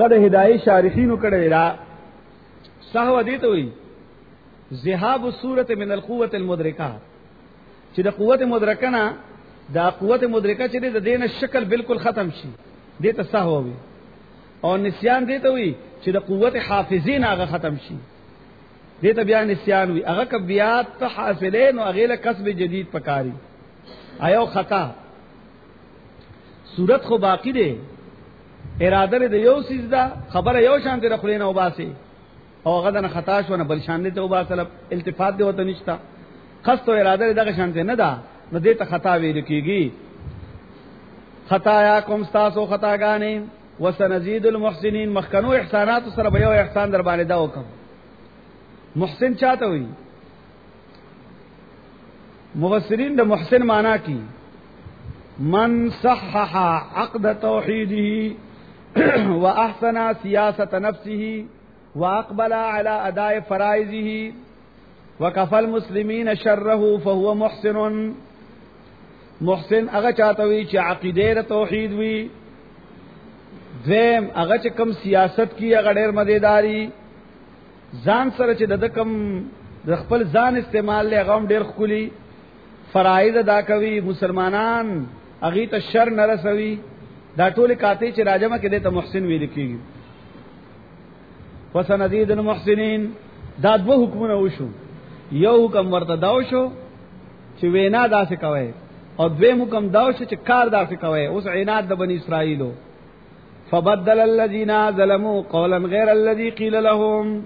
هغه د هدايه شارحینو کړه را صحو دي ته وي ذهاب الصوره من القوه المدرکه چې د قوت مدرکه نه دا قوت مدرکه چې د دینه شکل بالکل ختم شي دې ته صحو وي او نسیان دې ته وي چې د قوت حافظین هغه ختم شي دې ته بیا نسیان وي هغه کبیات ته حاصلین او هغه له کسب جدید پکاري ایو خطا صورت خو باقی دی اراده د یو سجدا خبره یو شان دی خلینو وباسي او هغه د خطا شونه بل شان دی ته وباسل التفات دی وته نشتا قصد او اراده دغه شان دی نه دا نو دې ته خطا ویل کیږي خطایا کوم تاسو خطاګانې وسنزيد المحسنين مخکنو احسانات سره به یو احسان در باندې دا وکم محسن چاته وي مفسرین د محسن معنا کی من صحح عقد توحیده واحسن سیاست نفسه واقبل على اداء فرائضه وكفى المسلمين شره فهو محسن محسن هغه چاته وي چې عقیده توحید وي دویم هغه چې کوم سیاست کی هغه ډېر مزیداری ځان سره چې د کم د خپل ځان استعمال له غوم ډېر خولي فرایض ادا کوي مسلمانان هغه ته شر نه رسوي دا ټول کاته چې راجمه کې د محسن ویل کیږي وسنزيد المحسنين دا دوه حکمونه وشو یو حکم ورته دا وشو چې وینا داسې کوي او دویم حکم دا وشو چې کار داسې کوي اوس عناد د بنی اسرائیلو فبدل الذين ظلموا قولا غير الذي قيل لهم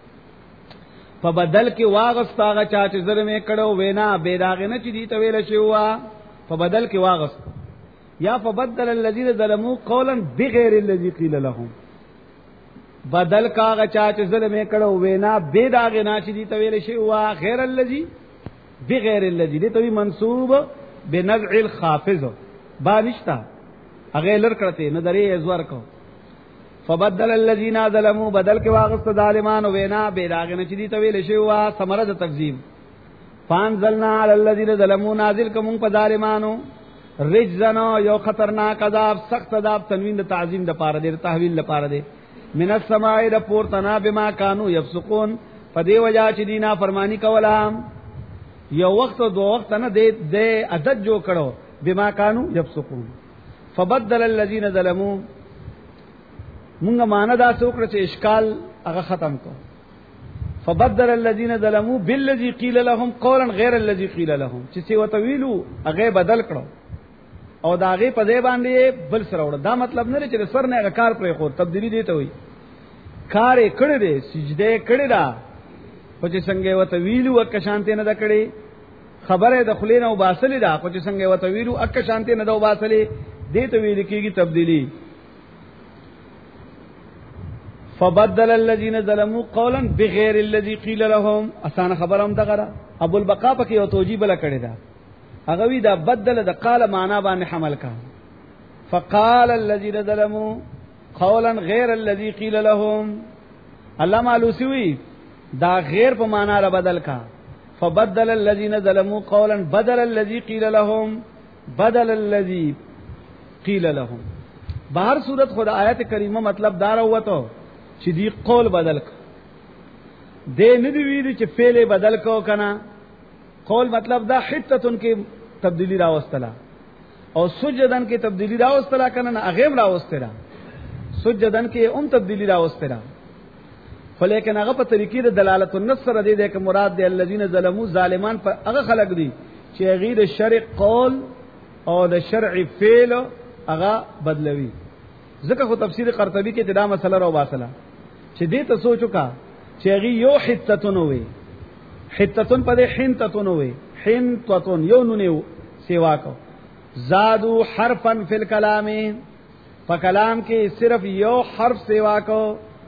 فبدل کې واغست هغه چا چې ظلم کړو وینا به داغه نه چې دی ته ویل شي وا فبدل کې واغست یا فبدل الذين ظلموا قولا بغير الذي قيل لهم بدل کا هغه چا چې ظلم کړو وینا به داغه نه چې دی ته ویل شي وا غیر الذي بغیر الذي دې ته منسوب بنزع الخافض بانشتا هغه لر کړته نظرې ازور کو فبدل الذين ظلموا بدل کې واغست ظالمان وینا به داغه نه چې دی ته ویل شي وا ثمره تکذیب فانزلنا على الذين ظلموا نازل کوم په ظالمانو رجزنا یو خطرناک عذاب سخت عذاب تنوین د تعظیم د پاره دی تحویل د پاره دی من السماء د پورتنا بما كانوا يفسقون فدی وجا چې دینا فرمانی کولا یو وخت او دو وخت نه د عدد جو کړو بما كانوا يفسقون فبدل الذين ظلموا مونږه معنا دا څوکړه چې اشکال هغه ختم کو فبدل الذين ظلموا بالذي قيل لهم قولا غير الذي قيل لهم چې څه وتویلو هغه بدل کړو او دا هغه په ځای باندې بل سره وړ دا مطلب نه چې سر نه هغه کار پرې خو تبدیلی دی ته وي کار یې کړی دی سجده کړی دا په چې څنګه وتویلو اک شانته نه دا کړی خبره د خلینو وباسلې دا په چې څنګه وتویلو اک شانته نه دا وباسلې دې ته ویل کېږي تبدیلی فبدل الذين ظلموا قولا بغير الذي قيل لهم اسانه خبر هم دغه ابو البقاء پکې او توجیه بل کړی دا هغه وی دا بدل د قال معنا باندې حمل کا فقال الذين ظلموا قولا غير الذي قيل لهم علامه علوسی دا غیر په معنا را بدل کا فبدل الذين ظلموا قولا بدل الذي قيل لهم بدل الذي قيل لهم بهر صورت خدا آیت کریمه مطلب دار وته چې دی قول بدل ک دې نه دی ویل چې فعل بدل کو کنه قول مطلب دا حتتن کې تبدیلی راوستلا او سجدن کې تبدیلی راوستلا کنه نه هغه راوستلا سجدن کې تبدیلی راوستلا خو لیکن هغه په طریقې د دلالت النص سره دی چې مراد دی الذين ظلموا ظالمان پر هغه خلق دي چې غیر شرع قول او د شرع فعل هغه بدلوي ځکه خو تفسیر قرطبي کې دا مسله راو باسله چې دې ته سوچو کا چې هغه یو حتتون وي حتتون په دې حنتتون وي حنتتون یو نونیو سیوا کو زادو حرفا فی الکلام په کلام کې صرف یو حرف سیوا کو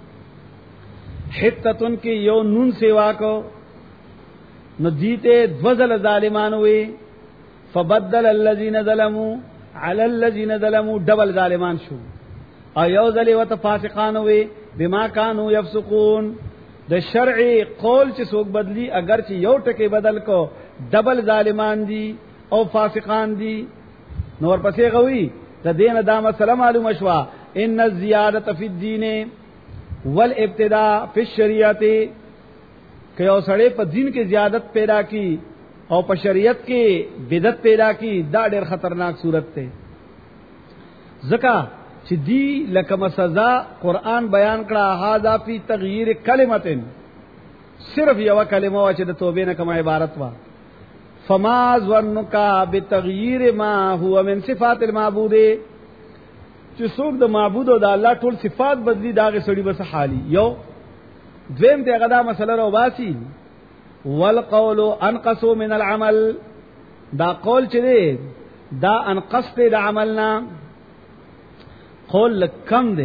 حتتون کې یو نون سیوا کو نو دیته دوزل ظالمان وي فبدل الذين ظلموا على الذين ظلموا دبل ظالمان شو او یو ذلی وت فاسقان وي بما كانوا يفسقون د شرعي قول چې څوک بدلی اگر چې یو ټکی بدل کو دبل ظالمان دي او فاسقان دي نور پسې غوي د دین دا مسله معلومه شو ان الزیادت فی الدین والابتداء فی الشریعت کہ او سړی په دین کې زیادت پیدا کی او په شریعت کې بدعت پیدا کی دا ډېر خطرناک صورت ته زکا چې دی لکه سزا قران بیان کړه هاذا فی تغییر کلمتن صرف یو کلمه وا چې د توبې نه کوم عبارت وا فما ظنک بتغییر ما هو من صفات المعبود چې څوک د معبود او د الله ټول صفات بدلی داغه سړي بس حالي یو دویم ته غدا مسله رو باسی والقول انقص من العمل دا قول چې دی دا انقص د عملنا قول کم دی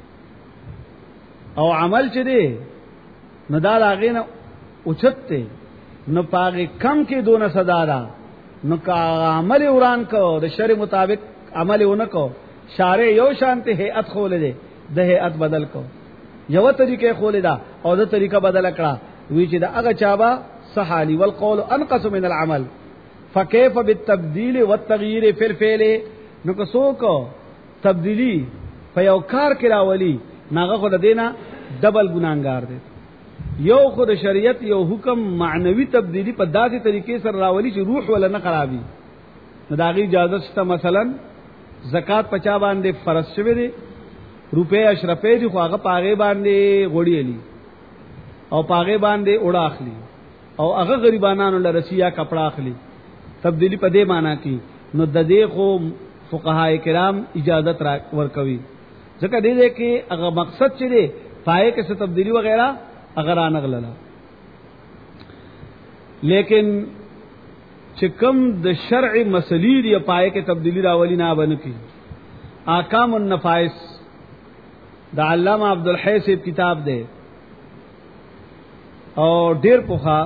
او عمل چې دی نو دا لاغینه اوچت دی نو پاغه کم کې دونه صدا دا نو کا عمل وران کو د شرع مطابق عمل ونکو شارع یو شانته هيئت خول دی د هيئت بدل کو یو طریقې خول دا او د طریقه بدل کړه وی چې دا هغه چابا صحالی والقول انقص من العمل فكيف بالتبديل والتغيير في الفعل نو کو سوکو تبدیلی په یو کار کې راولي ناغه خو د دینه ډبل ګناګار دی یو خو د شریعت یو حکم معنوي تبدیلی په داسې طریقې سره راولي چې روح ولا نه خرابي نو داغي اجازه شته مثلا زکات پچا باندې فرض شوی دی روپے اشرفې دي خو هغه پاغه باندې غوړی علی او پاغه باندې وړا اخلي او هغه غریبانو لرسیا کپڑا اخلي تبدیلی په دې معنی کې نو د دې خو فقهای کرام اجازت ورکوي ځکه دې کې هغه مقصد چې دی پای کې څه تبدیلی وغیرہ اگر انغللا لیکن چې کوم د شرع مسلې دی پای کې تبدیلی راولي نه بن کی احکام النفائس د علامه عبدالحی صاحب کتاب دی او ډیر پوها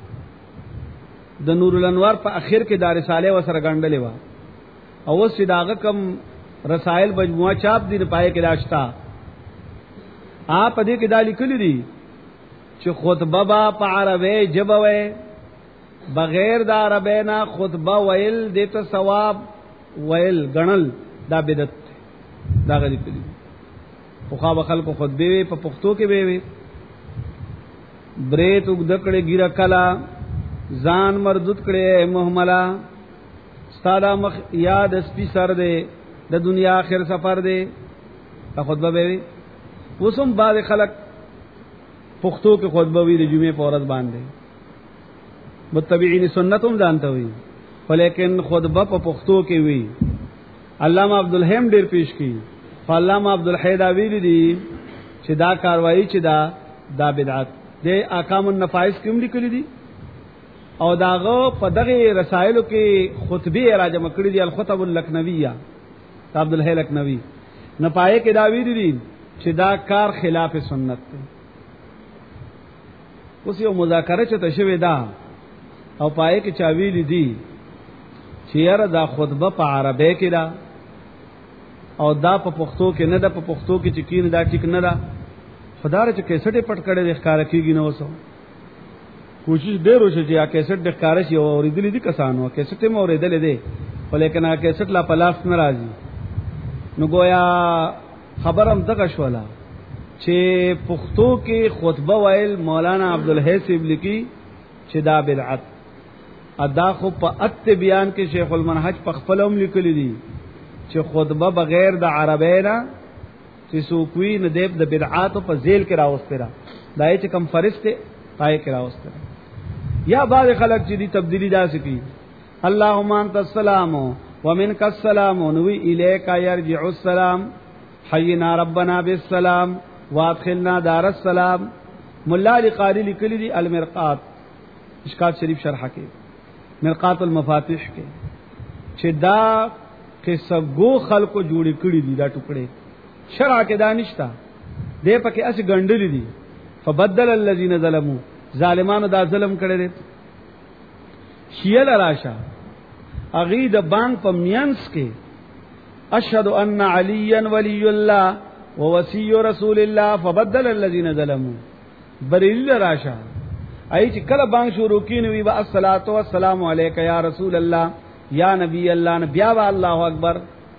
د نور الانوار په اخر کې د رساله وسره غندلې و او اوس چې داغه کم رسائل مجموعه چاپ دي پای کې داشتا آپ دې کې دالی کلی دي چې خطبه با په عربی جبوي بغیر د عربینا خطبه ویل دته ثواب ویل غنل دا بدعت دا غلي کلی خو خا خلکو خطبه په پښتو کې به وي بریت وګدکړه ګیره کلا ځان مردود کړي محملا ستاده مخ یاد سپی سر دے د دنیا آخر سفر دے خطبه به وسم بعد خلق پختو کې خطبه وی د جمعې په ورځ باندې متبعین سنتوم ځانته وی ولیکن خطبه په پختو کې وی علامه عبدالحیم ډیر پیش کی علامه عبدالحی دا ویل دي چې دا کاروایی چې دا بدعت د احکام النفائس کوم لیکلي دي او داغه په دغه رسائلو کې خطبه راجم کړی دي الخطب اللکنویہ عبد الحی لکنوی نه پائے کې دا ویل دي چې دا کار خلاف سنت دی اوس یو مذاکره چې تشوي دا او پائے کې چا ویل دي چې یاره دا خطبه په عربی کې دا او دا په پښتو کې نه دا په پښتو کې چې کین دا ټیک نه دا خدای چې کیسټه پټ کړي د ښکار کیږي نو وسو کوشش ډېر وشي چې کیسټ د ښکار شي او اوریدلې دي کسانو کیسټه مو اوریدلې دي ولیکن کیسټ لا پلاس ناراضي نو گویا خبرم دغه شولا چې پښتو کې خطبه ویل مولانا عبدالحی صاحب لیکي چې دا بدعت ادا خو په ات بیان کې شیخ المنهج په خپلوم لیکلي دي چې خطبه بغیر د عربی نه چې سوکوي نه دیب د بدعات په ذیل کې راوستره دای چې کم فرسته پای کې راوستره یا بعض خلک چې دي تبدیلی داسې کی اللهم انت السلام ومنك السلام نوی الیک یرجع السلام حینا ربنا بالسلام وادخلنا دار السلام مولا علی قاری لیکلی دی المرقات اشکال شریف شرح کې مرقات المفاتيح کې چې دا قصه گو خلکو جوړی کړی دي دا ټوکړي شرع کې دانشتا دې پکې اس غندلې دي فبدل الذين ظلموا ظالمانو دا ظلم کړی دي شیل راشه اغي د بانک په مینس کې اشهد ان عليا ولي الله ووصي رسول الله فبدل الذين ظلموا بریل راشه ای چې کله بانک شروع کینې وی با الصلاه والسلام علیک یا رسول الله یا نبی الله نبی الله اکبر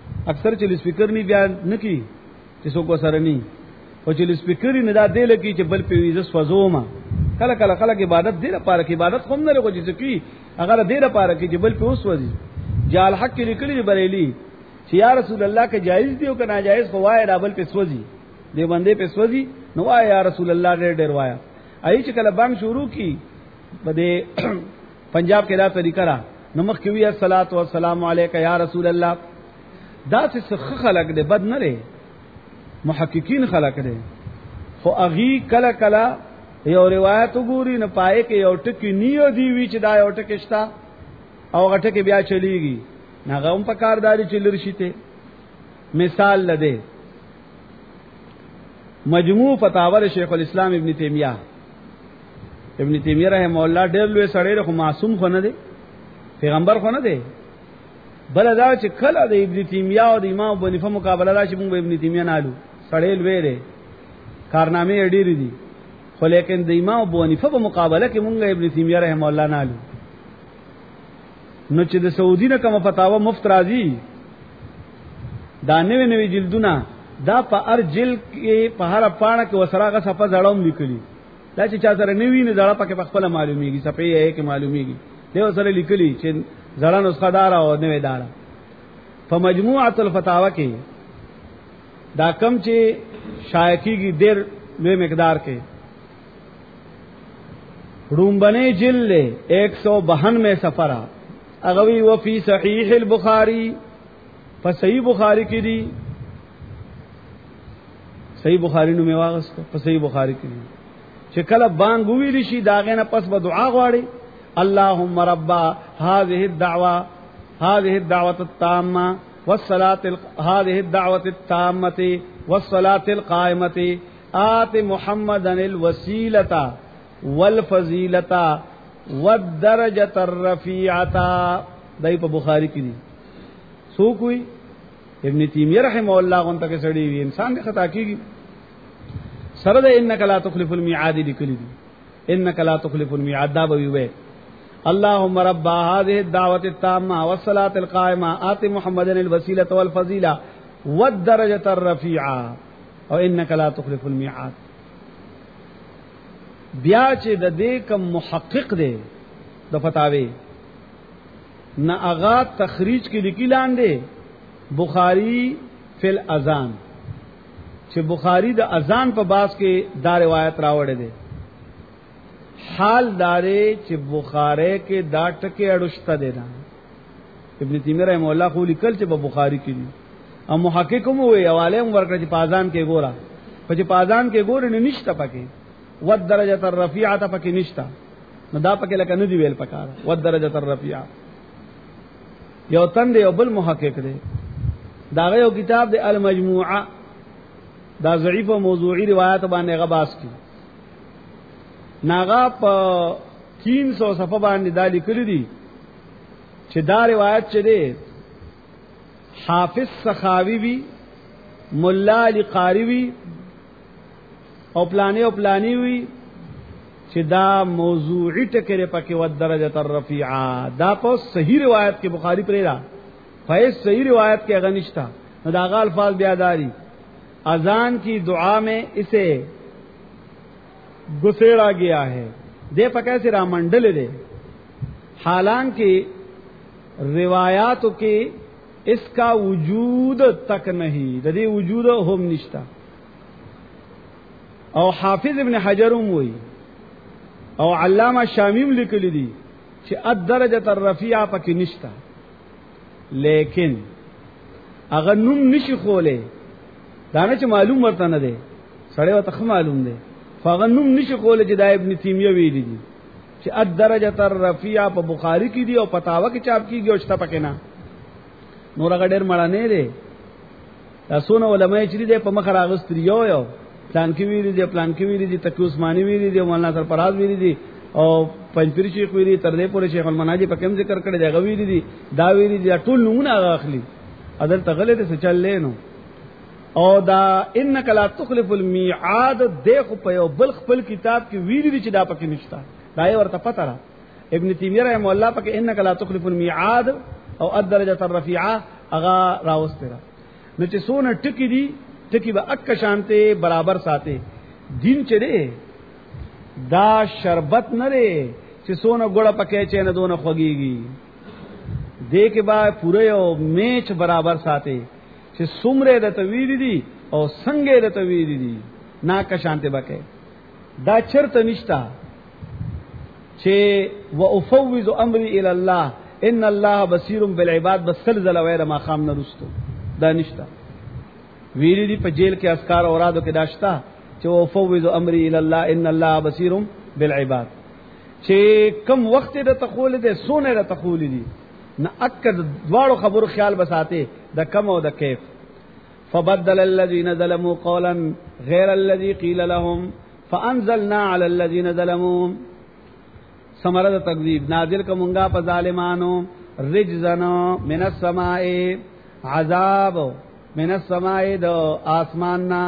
اکثر چې سپیکر نه بیا نکی چې څوک سره ني او چې سپیکر نه دا دی لکه چې بل په ویزه سوزوما کله کله خلک عبادت دی لپاره کې عبادت کوم نه لګو چې کی اگر دی لپاره کې جبل په وسوځي جال حق کې لیکلي بریلی چې یا رسول الله کې جایز دی او که ناجایز خو وای رابل په سوځي دی باندې په سوځي نو وای یا رسول الله ډېر وایا ای چې کله بانګ شروع کی بده پنجاب کې دا طریقہ را نمخ کې وی الصلاۃ والسلام علیک یا رسول الله دا څه خلق دې بد نه لري محققین خلق دې خو اغي کله کله یو روایت وګوري نه پای کې یو ټکی نیو دی وی چې دا یو ټکی شتا او غټه کې بیا چلیږي ناغه هم په کارداري چلرشته مثال لده مجموع فتاوی شیخ الاسلام ابن تیمیہ رحمه الله ډېر لوی سړی خو معصوم خو نه دی پیغمبر خو نه دی بل دا چې کله د ابن تیمیہ او د امام ابو حنیفه مقابله راشي موږ ابن تیمیہ نالو سړی لوی دی کارنامې ډېری دي خو لیکن د امام ابو حنیفه په مقابله کې موږ ابن تیمیہ رحمه الله نالو نو چې د سعودي نه کوم فتاوا مفت راځي دا نوې جلدونه دا په هر جلد کې په هر پاڼه کې وسراغه صفه زړوم لیکلي دا چې چا سره نوې نه زړه پکې خپل معلومیږي صفه یې کې معلومیږي دیو سره لیکلي چې زړه نسخه دار او نوې دار په مجموعه الفتاوا کې دا کم چې شایعيږي ډېر لوی مقدار کې رومبنه جلد 192 صفحه اغوی و فی صحیح البخاری فصحیح بخاری کی دی صحیح بخاری نو میواغست فصحیح بخاری کی دی چې کله بانګ ویل شي داغه نه پس به دعا غواړي اللهم رب هذه الدعوه التامه والصلاه هذه الدعوه التامه والصلاه القائمه آت محمدا الوسيله والفضيله والدرجه الرفيعه دای په بخاری کې دي سو کوئی ابن تیمیہ رحمه الله غون تک سړی وی انسان نه خطا کیږي سره د انک لا تخلف الميعاد لیکلی دي انک لا تخلف الميعاد دا به وي اللهم رب هذه الدعوه التامه والصلاه القائمه آت محمدا الوسيله والفضيله والدرجه الرفيعه او انک لا تخلف الميعاد بیا چې د دې کوم محقق دی د فتاوی نه اغا تخریج کې لیکي لاندې بخاری فی الاذان چې بخاری د اذان په باس کې دا روایت راوړې ده حال دارې چې بخاری کې دا ټکي اړشته ده ابن تیمیہ رحم الله خو لیکل چې په بخاری کې دي او محقق هم وی حواله ورکړي چې په اذان کې ګورا په چې په اذان کې ګور نه نشته پکې ود درجه الرفیعه پکې نشته نو دا پکې لکه ندی ویل پکاره ود درجه الرفیعه یو تند یو بل محقق دی دا یو کتاب دی المجموعه دا ضعیف او موضوعی روایت باندې غباس کی ناغا په 300 صفحه باندې دا لیکل دي چې دا روایت چې دی حافظ سخاوی وی مولا علی قاری وی او پلانی وی چې دا موضوعی ټکره پکې ود درجه الرفیعه دا په صحیح روایت کې بخاری پرې را په صحیح روایت کې غنښتا نو دا غال الفاظ بیا داری اذان کی دعا میں اسے گسیڑا گیا ہے دے پکے سے رامنڈل دے حالانکہ روایات کے اس کا وجود تک نہیں دے وجود هم نشتا او حافظ ابن حجر ہوئی او علامہ شامیم لکلی دی چې الدرجه الرفیعه پکې نشتا لیکن اگر نوم نشي خوله دانه چې معلوم ورته نه دی سړی وته معلوم دی فغنوم نشي کوله چې د ابن تیمیہ ویلي دي چې الدرجه الرفیعه په بخاری کې دی او فتاوا کې چاپ کیږي او شته پکې نه نور هغه ډېر مړه نه دی تاسو نو علماء چې دې په مخ راغستری یو پلان کې ویلي دي پلان کې ویلي دي تقی عثماني ویلي دي مولانا سرفراز ویلي دي او پنځپیر شیخ ویلي تر دې پورې شیخ المناجی په کوم ذکر کړی دی غویلي دي دا ویلي دي ټول نمونه اخلي اذن تغلط څه چل لینو او دا انک لا تخلف الميعاد دغه په یو بل خپل کتاب کې ویلي دي چې دا پکې نشتا دا یې ورته پته را ابن تیمیہ رحم الله پکې انک لا تخلف الميعاد او الدرجه الرفيعه اغا راوستره نو چې سونه ټکی دي ټکی به اک شانته برابر ساته دین چره دا شربت نه لري چې سونه ګړه پکې چې نه دونه خوږيږي دې کې با پوره یو میچ برابر ساته چې سمره د تویل دي او څنګه د تویل دي نا کا شانته بکې دا چرته نشتا چې وافوض امري الى الله ان الله بصير بالعباد بسلزل وير ما خام نرستو دا نشتا ویری دی په جیل کې اسکار اورادو کې داشتا چې وافوض امري الى الله ان الله بصير بالعباد چې کم وخت د تخول دي سونه د تخول دي نه اکد دواړو خبرو خیال بساته د کم او د کیف فبدل الذين ظلموا قولا غير الذي قيل لهم فانزلنا على الذين ظلموا ثمره تکذیب نازل کومګه په ظالمانو رجزن من السماء عذاب من السماء د اسمان نا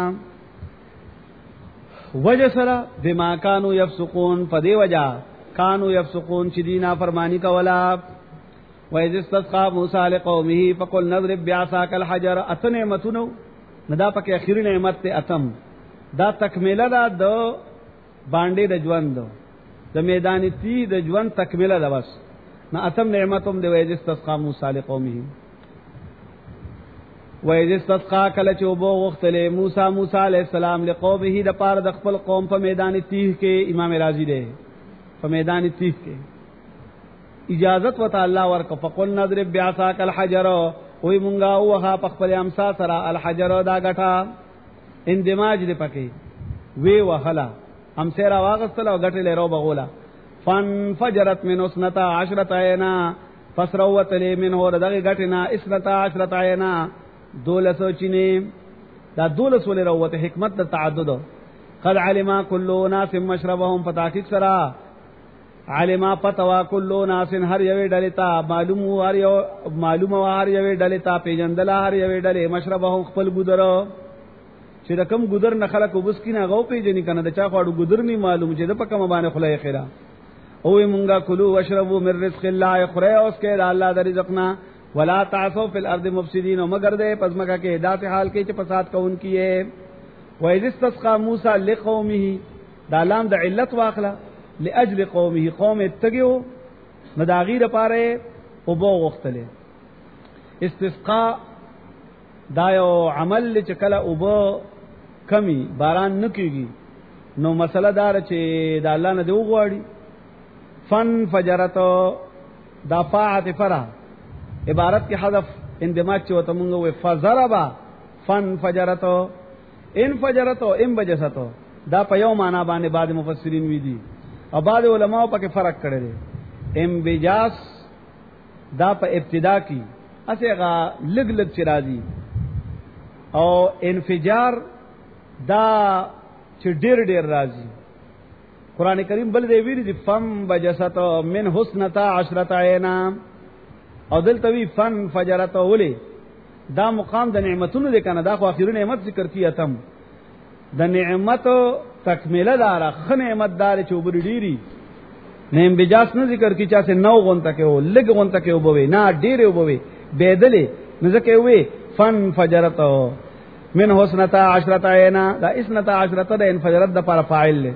وجسرا بما كانوا يفسقون فدی وجا كانوا يفسقون چې دینا فرمانی کولا وَإِذِ اسْتَسْقَى مُوسَى لِقَوْمِهِ فَقُلْ نَضْرِبْ بِعَصَاكَ الْحَجَرَ اتنعمتونو ندا پکې اخیری نعمت ته اتم دا تکمیله دا د باندې د ژوند د میدان تی د ژوند تکمیله ده بس نه اتم نعمتوم دی وَإِذِ اسْتَسْقَى مُوسَى لِقَوْمِهِ وَإِذِ اسْتَسْقَى کله چې وبو وختله موسی علیہ السلام لقومه د پاره د خپل قوم په میدان تیه کې امام رازی دی په میدان تیه کې اجازت وتا الله ورک فقل نضرب بعصاك الحجر وی مونږه وها په خپل امسا سره الحجر دا غټه اندماج دې پکې وی وهلا امسرا واغستل او غټه لرو بغولا فن فجرت من اسنتا عشرة عینا فسروت لی من اور دغه غټنا اسنتا عشرة عینا دولسو چینه دا دولس ولې روته حکمت د تعدد قد علم كل ناس مشربهم فتاحق سرا علما پتوا کلو ناس هر یوې ډلې ته معلوم هر یوې ډلې ته پیجندل هر یوې ډلې مشربهم خپل ګذر چې رقم ګذر نه خلق وبس کینه غو پیجنې کنه د چا خواړو ګذر نه معلوم چې د پکمه باندې خلای خیره او مونږه کلو واشربوا من رزق الله خره اوس کې د الله د رزقنا ولا تعثوا في الارض مفسدين مگر دې پزماکه کې داسې حال کې چې فساد کوونکی ہے وَإِذِ اسْتَسْقَى مُوسَى لِقَوْمِهِ دا لام د علت واخله لاجل قومه قوم اتقوا مداغیر پاره او بو غختله استسقاء دا یو عمل چې کله او بو کمی باران نکېږي نو مسله دار چې د الله نه دی وغواړي فن فجرت دا فاعت فرا عبارت کې حذف اندماج چې وته مونږ وې فزربا فن فجرت ان فجرت ان بجستو دا په یو معنا باندې بعد مفسرین وی دي او بعض علماء پکې فرق کړی دی انبجاس دا په ابتدا کې اسهغه لګ لګ چې راځي او انفجار دا چې ډېر ډېر راځي قران کریم بل دی ویری دی فم بجست من حسنتا عشرة عینا او دلته وی فن فجرت ولي دا مقام د نعمتونو دی کنه دا خو اخیری نعمت ذکر کیتم د نعمت تکمیله دار خ نعمت دار چې وبر ډیری نیم بجاس نه ذکر کی چا سے نو غونته کې و لګ غونته کې وبوي نه ډیره وبوي بدلې نه ځکه وي فن فجرت من حسنتا عشرة عینا دا اسنتا عشرة د انفجرت د پر فاعل له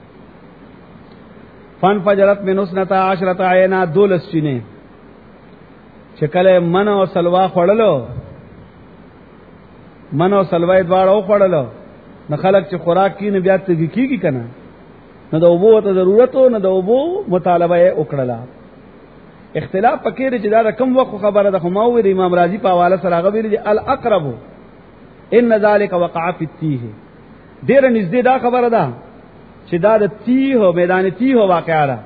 فن فجرت من حسنتا عشرة عینا دولس چینه شکل من او سلوا خړلو من او سلوا دواړو خړلو نه خلق چې خوراک کینې بیا تګی کیږي کنه نه د اوبو ته ضرورت نه د اوبو مطالبه وکړه اختلاف پکې چې دا کم وخت خبره ده خو ما وی امام رازی په حواله سره غویر دي الاقرب ان ذلك وقع في التيه ډیر نږدې دا خبره ده چې دا د تیه میدان تیه واقعا ده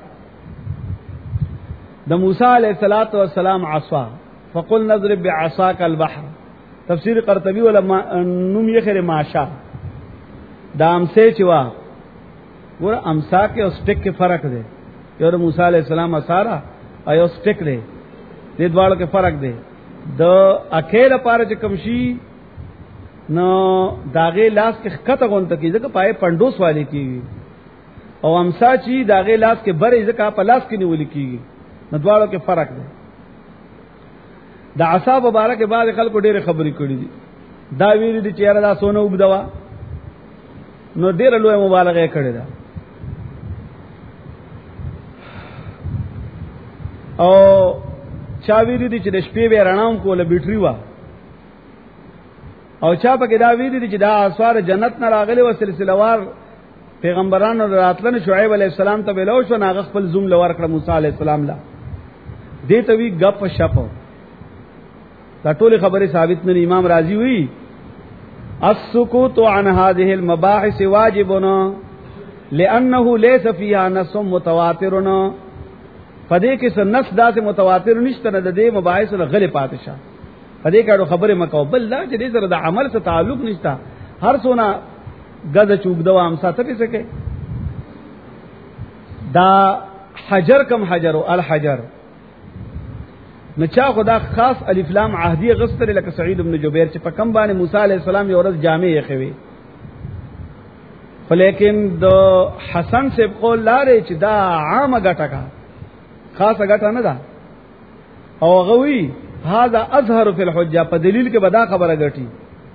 د موسی علیه السلام عصا فقل نضرب بعصاك البحر تفسیر قرطبی ولما نوم یې خره ماشا دا امسه چې وا ګور امسا کې او سټیک کې فرق دی یو موسی علیہ السلام اسارا ایو سټیک دی دې دواړو کې فرق دی د اکیل لپاره چې کمشي نو داغه لاس کې خطه غونته کې ځکه پای پندوس والی کیږي او امسا چې داغه لاس کې بره ځکه په لاس کې نیول کیږي نو دواړو کې فرق دی د عصا مبارک بعد خلکو ډېر خبرې کړې دي دا ویل دي چې یاره دا سونه وګدوا نو ډېر لوی مبالغه کړې ده او چا ویل دي چې د شپې به رڼاوم کوله بیټری وا او چا پکې دا ویل دي چې دا اسوار جنت نه راغلي و سلسله وار پیغمبرانو راتلن شعیب علیہ السلام ته ویلو شو ناغه خپل زوم لور کړ موسی علیہ السلام لا دې ته وی غپ شپ دا ټول خبره ثابت نه امام رازی وی السکوت عن هذه المباحث واجبنا لانه ليس فيها نص متواتر پدې کې څه نص داسې متواتر نشته نه د دې مباحث غلې پاتشه پدې کارو خبره مکو بل لا چې دې سره د عمل سره تعلق نشته هر څونه غد چوک دوا هم ساتي سکے دا حجر کم حجرو الحجر نچا خدا خاص الف لام عهدی غستر لک سعید ابن جبیر چې په کم باندې موسی علیہ السلام یو ورځ جامع یې خوي ولیکن د حسن سے قول لاره چې دا عامه غټه کا خاصه غټه نه ده او غوي هذا اظهر فی الحجه په دلیل کې بدا خبره غټي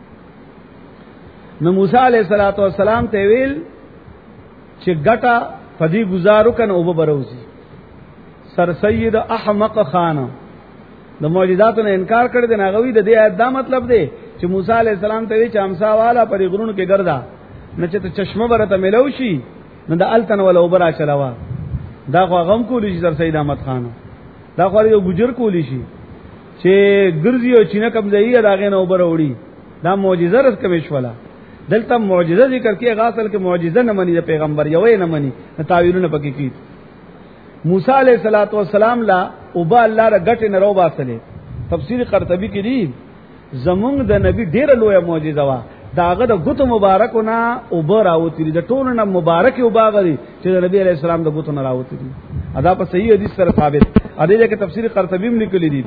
نو موسی علیہ الصلوۃ والسلام ته ویل چې غټه فدی گزارو کنه او بروزی سر سید احمق خانه د معجزاتو نه انکار کړی دی ناغوی د دې آیت دا مطلب دی چې موسی علیہ السلام ته وی چې امسا والا پر غرونو کې ګرځا نه چې ته چشمه برته ملو شي نو د التن ولا وبرا چلاوا دا خو غم کولی شي سر سید احمد خان دا خو یو ګجر کولی شي چې ګرځي او چینه کم ځای راغې نه وبر وړي دا معجزه رس کوي ولا دلته معجزه ذکر کې غاصل کې معجزه نه مني د پیغمبر یوې نه مني تعویلونه پکې کی موسی علیہ الصلوۃ والسلام لا وبا الله را غټ نه رو باسلې تفسیر قرطبی کې دی زمونږ د نبی ډېر لوی معجزه وا داغه د غوت مبارکونه وبا راوتی د ټولو نه مبارک وبا غري چې د نبی علیہ السلام د غوت نه راوتی ادا په صحیح حدیث سره ثابت ا دې کې تفسیر قرطبی هم لیکلی دی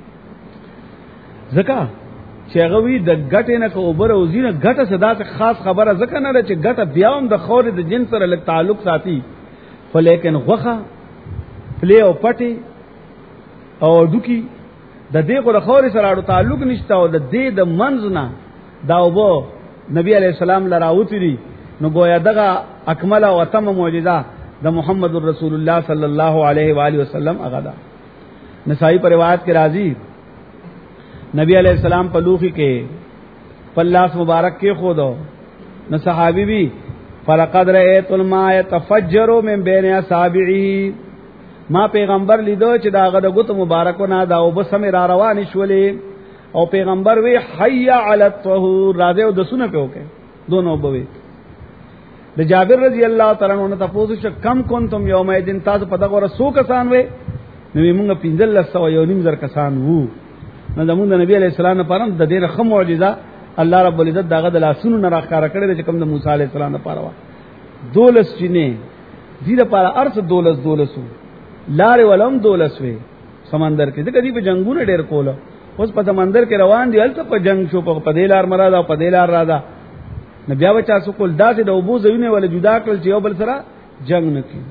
زکه چې هغه وی د غټ نه کو وبر او زینه غټه صدا ته خاص خبره ځکه نه چې غټه بیا هم د خور د جن سره له تعلق ساتي ولیکن غوخه پلی او پټي او ډوکی د دې کو د خور سره اړو تعلق نشته او د دې د منځ نه دا وبو نبی علیہ السلام لراوتی دي نو گویا دغه اکمل او تم معجزه د محمد رسول الله صلی الله علیه و آله وسلم هغه دا نسائی پر روایت کې راځي نبی علیہ السلام په لوخي کې پلاس مبارک کې خودو نو صحابي بي فلقد رأيت الماء يتفجر من بين اصابعه ما پیغمبر لیدو چې داغه د غوت مبارکونه دا وبسم را روان شولې او پیغمبر وی حي علی الطهور راځي او د سونه په وکي دونو بوي د جابر رضی الله تعالی عنہ تاسو چې کم کنتم یومئذ تاسو په دغه رسو کسان وې نو موږ 1500 یو نیم زر کسان وو نو د نبی علیہ السلام لپاره د دې رقم معجزه الله رب العزت داغه د لاسونو نه راخاره کړی چې کوم د موسی علیہ السلام لپاره وا دولس چینه دې لپاره ارث دولس لارې ولوم دولس وې سمندر کې ځکه دې په جنگونو ډېر کوله اوس په سمندر کې روان دي هلته په جنگ شو په دې لار مراد او په دې لار راځه نبي او چا سو کول داسې د ابو زوینه ول جدا کړل چې یو بل سره جنگ نکړي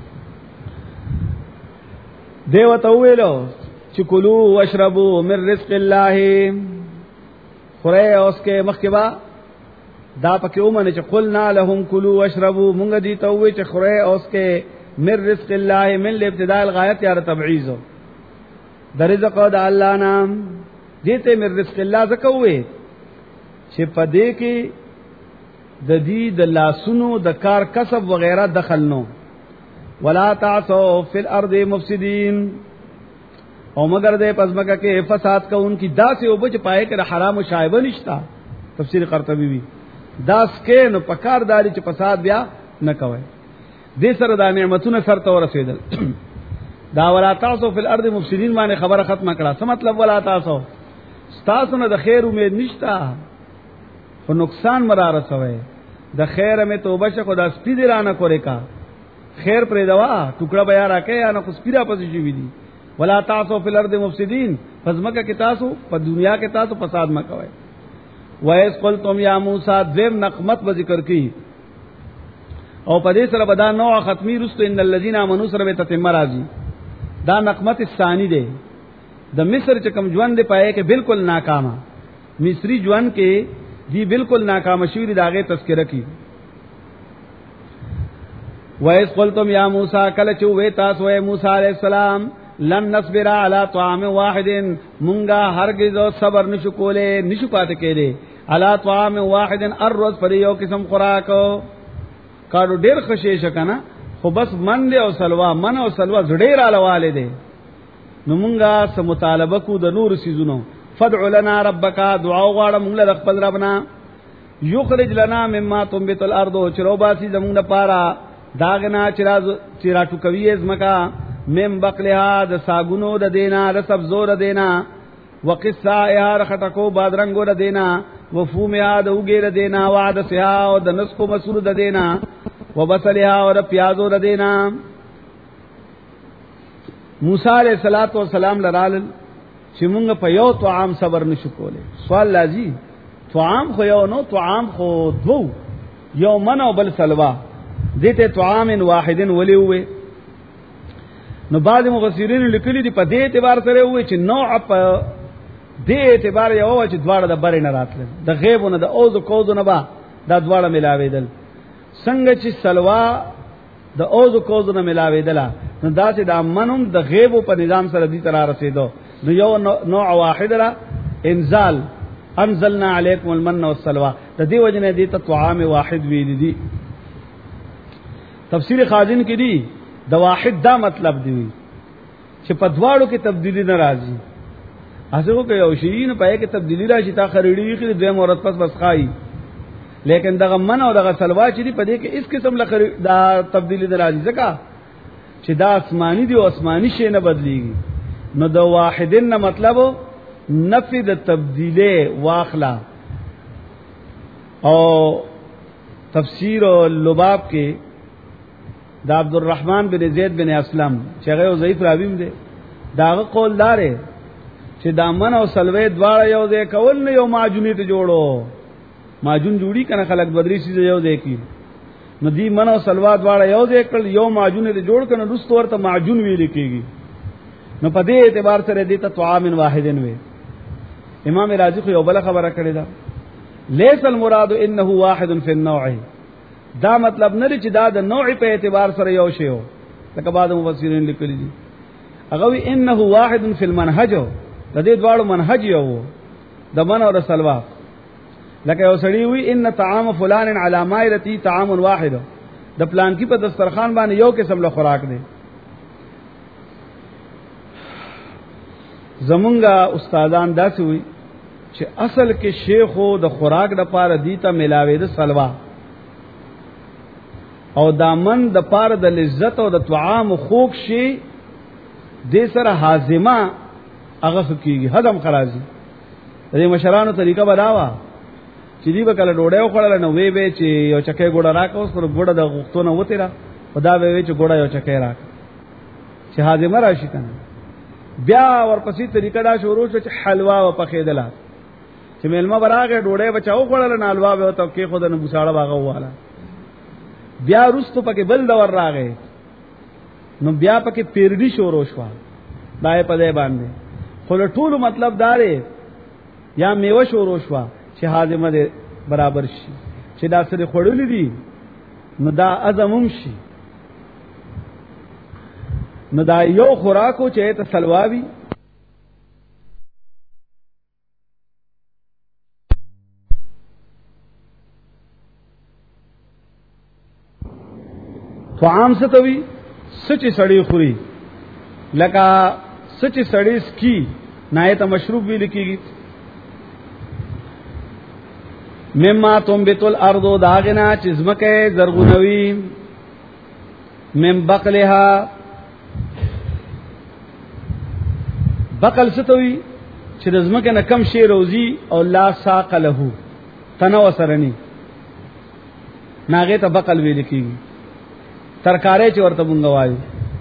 دیو ته ویلو چې کلوا واشربوا من رزق الله خره اوس کې مخکبا دا پکې ومنه چې قلنا لهم کلوا واشربوا مونږ دي ته وې چې خره اوس کې من رزق الله من الابتداء الغایت یا تبعیض د رزق د الله نام دته من رزق الله زکوې چې پدې کې د دې د لاسونو د کار کسب وغیرہ دخل نو ولا تعثوا فی الارض مفسدین او مگر دې پزماکه کې فساد کوونکی داسې او بچ پائے کې حرام او شایبه نشتا تفسیر قرطبی وی داس کې نو پکارداري چې فساد بیا نه کوي دې سره د نعمتونو سره تور رسیدل دا ولا تاسو فی الارض مفسدین باندې خبره ختمه کړه څه مطلب ولا تاسو تاسو نه د خیر امید نشتا خو نقصان مراره سوی د خیر مې توبه شکو د سپید رانه کورې کا خیر پرې دوا ټوکړه بیا راکې یا نه خو سپیرا پسې شي وی دي ولا تاسو فی الارض مفسدین فزمکه کې تاسو په دنیا کې تاسو فساد مکوئ وایس قلتم یا موسی ذم نقمت به ذکر کی او په دې سره بدا نوع ختمی رستو ان الذين امنوا سره به تتم راځي دا نقمت الثانی ده د مصر چې کوم ژوند دی پای کې بالکل ناکامه مصری ژوند کې دی بالکل ناکامه شوی داغه تذکرہ کی وَإِذْ قُلْتُمْ يَا مُوسَى کله چې وې تاسو اے موسی علیہ السلام لن نصبر على طعام واحد مونږه هرگز صبر نشو کوله نشو پات کېده على طعام واحد الرز پر یو قسم خوراک کارو ډیر خوشی شکنه خو بس من دی او سلوا زډیر الواله دی نو مونږه سم مطالبه کو د نور سيزونو فدع لنا ربک دعا غواړه مونږ له خپل ربنا یخرج لنا مما تنبت الارض چروباسي زمونږ لپاره داغنا چراتو کوي ازمکا مم بقلها د ساګونو د دینا د سبزو د دینا وقصائها رخټکو بادرنګو د دینا وفومها د وګې د دینا وعدسها او د نسکو مسور د دینا وبصلها او د پیازو د دینا موسی علیہ الصلوۃ والسلام لرال چې موږ په یو طعام صبر نشو کوله سوال لازم طعام خو یو نو طعام خو دو یو من او بل سلوا دته طعام واحد ولي وي نو بعض مفسرین لیکلي دي په دې اعتبار سره وي چې نوع په دې اعتبار یو چې دواړه د بر نه راتل د غیبونه د اوز کوزونه با دا دواړه ملاویدل څنګه چې سلوا د اوز کوزونه ملاویدل نو دا چې د امنم د غیب په نظام سره دې تر رسیدو نو یو نوع واحد را انزال انزلنا علیکم المن والسلوى د دې وجنه دې ته طعام واحد ویل دي تفسیر خازن کې دي د واحد دا مطلب دی چې په دواړو کې تبدیلی ناراضي اسو کې یو شی نه پای کې تبدیلی راشي تا خریړي کې د مورت پس بس خای لیکن دغه من او دغه سلوا چې دی په دې کې اس قسم له دا تبدیلی ناراضي ځکه چې دا آسمانی دی او آسمانی شی نه بدلیږي نو د واحدن نه مطلب نفي د تبدیله واخلا او تفسیر اللباب کې دا عبدالرحمن بن زید بن اسلم چې هغه ضعیف راویم دی داغه قول دار چې دامن او سلوې دواړه یو ځای کول نه یو معجونی ته جوړو معجون جوړی کنه خلک بدري شي یو ځای کی نو دی من او سلوا دواړه یو ځای کړ یو معجونی ته جوړ کنه رست ورته معجون ویل کېږي نو په دې اعتبار سره دې ته طعام واحدن وي امام رازی خو یو بل خبره کړی دا ليس المراد انه واحد في النوع دا مطلب نه چې دا د نوع په اعتبار سره یو شی هو لکه بعض مفسرین لیکلي دي هغه وی انه واحد فی المنهج د دې دواړو منهج یو د من او د سلوا لکه یو سړی وی ان طعام فلان علی مائدتی طعام واحد د پلان کې په دسترخوان باندې یو قسم له خوراک دی زمونږه استادان داسې وی چې اصل کې شیخو د خوراک د پاره دیتا ملاوي د سلوا او دامن د پاره د لذت او د طعام خوک شي د سره هاضمه هغه کیږي هضم خرازي د مشرانو طریقه بداوا چې دی به کله ډوډۍ وخړل نو وی به چې یو چکه ګوډه راکوس پر ګوډه د غوښتونه وته را خدا به وی چې ګوډه یو چکه راک چې هاضمه راشي کنه بیا ورپسې طریقه دا شروع شو چې حلوا و پخېدله چې ملما براغه ډوډۍ بچاو خړل نه حلوا به تو کې خود نه بوساړه باغه واله بیا رستو پکې بل دور راغې نو بیا پکې پیرډي شروع شو دای په دې باندې خو ټول مطلب دارې یا میوه شروع شو چې هاضمه دې برابر شي چې دا سره خړلې دي نو دا ازمم شي نو دا یو خوراکو چې ته سلواوي طعام ستوي سچ سړی خوري لکه سچ سړی سکی نایته مشروب وی لکېږي مما تنبت الارض داغنا چزمکه زرغونوي مم بقلها بقل ستوي چې د زمکه نه کم شی روزي او لا ساق له تنو سرني ناغه ته بقل ویل کیږي ترکارې چې ورته مونږ وایو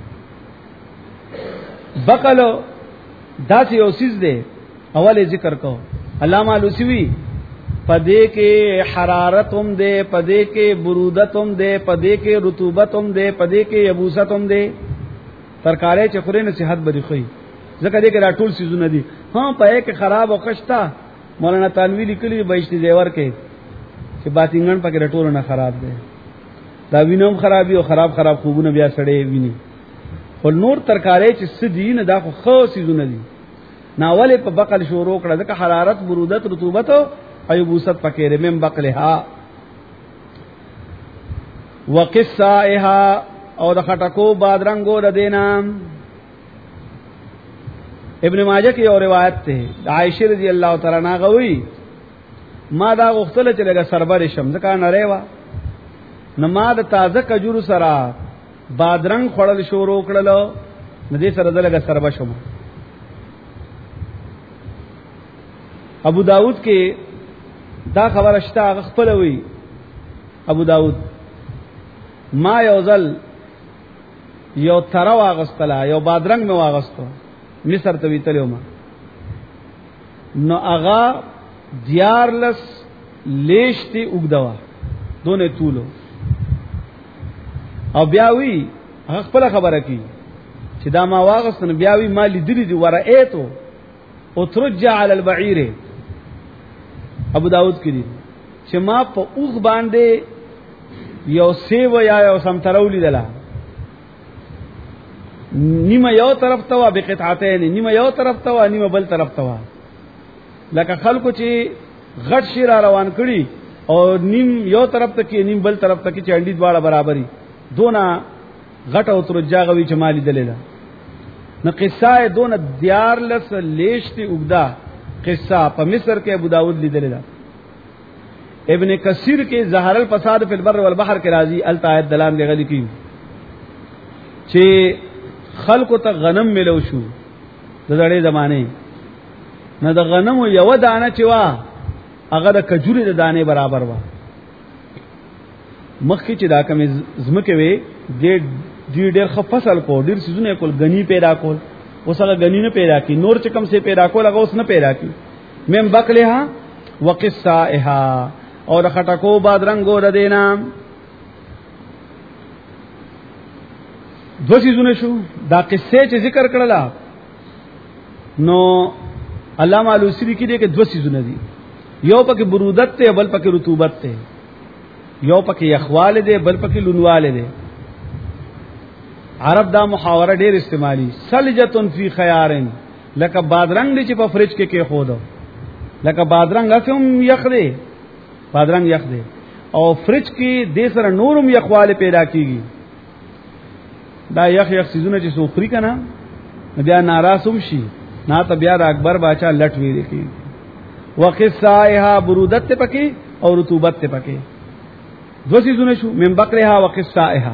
بقل داسې یو سیز دی اوله ذکر کو علامه لوسوی پدې کې حرارت هم دی پدې کې برودت هم دی پدې کې رطوبت هم دی پدې کې یبوست هم دی ترکارې چې خوري نه صحت بری خوې ځکه دې کې را ټول سيزونه دي. ها په کې خراب او خشتا مولانا تنوی لیکلی بهشتي زیور کې چې باطنګن پکې رټول نه خراب دي. دا وینم خرابي او خراب خوبونه بیا سړې ویني. خو نور ترکارې چې سدي نه دا خو سيزونه دي. ناول په بقل شروع کړه ځکه حرارت برودت رطوبت او یبوست پکې رمم بقلها وقصائها او د خټکو بادرنګو د دینام. ابن ماجه کې یو روایت ده عائشہ رضی الله تعالی عنها غوي ما دا غختله چې لګه سربر شم ځکه نری وا نو ما د تازه کجورو سره بادرنګ خړل شروع کړلو ندې سره دلګه سربر شم. ابو داود کې دا خبر اشتا خپل وی ابو داود ما یوزل یو ترا واغستلا یو بادرنګ می واغستو مصر ته ویتلو ما نو اغا دیارلس لیشتی وګدوا دونه طولو او بیاوی هغه خپل خبره کی چې دا ما واغستنه بیاوی مالی دری دی ورا ایتو او ترجع علی البعیر. ابو داود کړي چې ما په اوغ باندې یو سیو یا یو سمترولی دلا نیمه یو طرف ته وا بقطعتين نیمه یو طرف ته وا نیمه بل طرف ته وا لکه خلکو چې غټ شي را روان کړي او نیم یو طرف ته کې نیم بل طرف ته کې چنډي دواړه برابرۍ دونه غټ او ترجاغوي چې مالی دلیدا نو قصه دونه دیارلس لیشتي وګدا قصه په مصر کې ابو داود لیدل دا. ابن کثیر کې ظاهر الفساد فی البر والبحر کې راځي التایت دلان دی غلی کی چې خلق ته غنم ملو شو د دړې زمانه نه د غنم یو دانه چې وا هغه د کجوري د دانه برابر وا مخکې چې دا کوم زمکه وي د ډېر خفصل کو ډېر سيزونه کول غني پیدا کول اوس هغه غنی نه پیدا کی نور چې کم سے پیدا کول هغه اوس نه پیدا کی مم بقلها وقصائها اور خټکو بادرنګو د دینا دو چیزونه شو دا قصه چې ذکر کړلا نو علامه علوسی کې دې کې دو چیزونه دي یو پکې برودت ته بل پکې رطوبت ته یو پکې یخواله ده بل پکې لونواله ده. عرب دا محاوره ډیر استعمالي سلجتن فی خيارن لکه بادرنګ دی چې په فریج کې کې خودو لکه بادرنګ اکم یخ دی بادرنګ یخ دی او فریج کې د سره نورم یخواله پیدا کیږي دا یخ سيزونه چې سوخري کنه بیا ناراسم شي نا ته بیا د اکبر باچا لټ وی کی وقصائها برودت ته پکې او رطوبت ته پکې دو سيزونه شو من بقرها وقصائها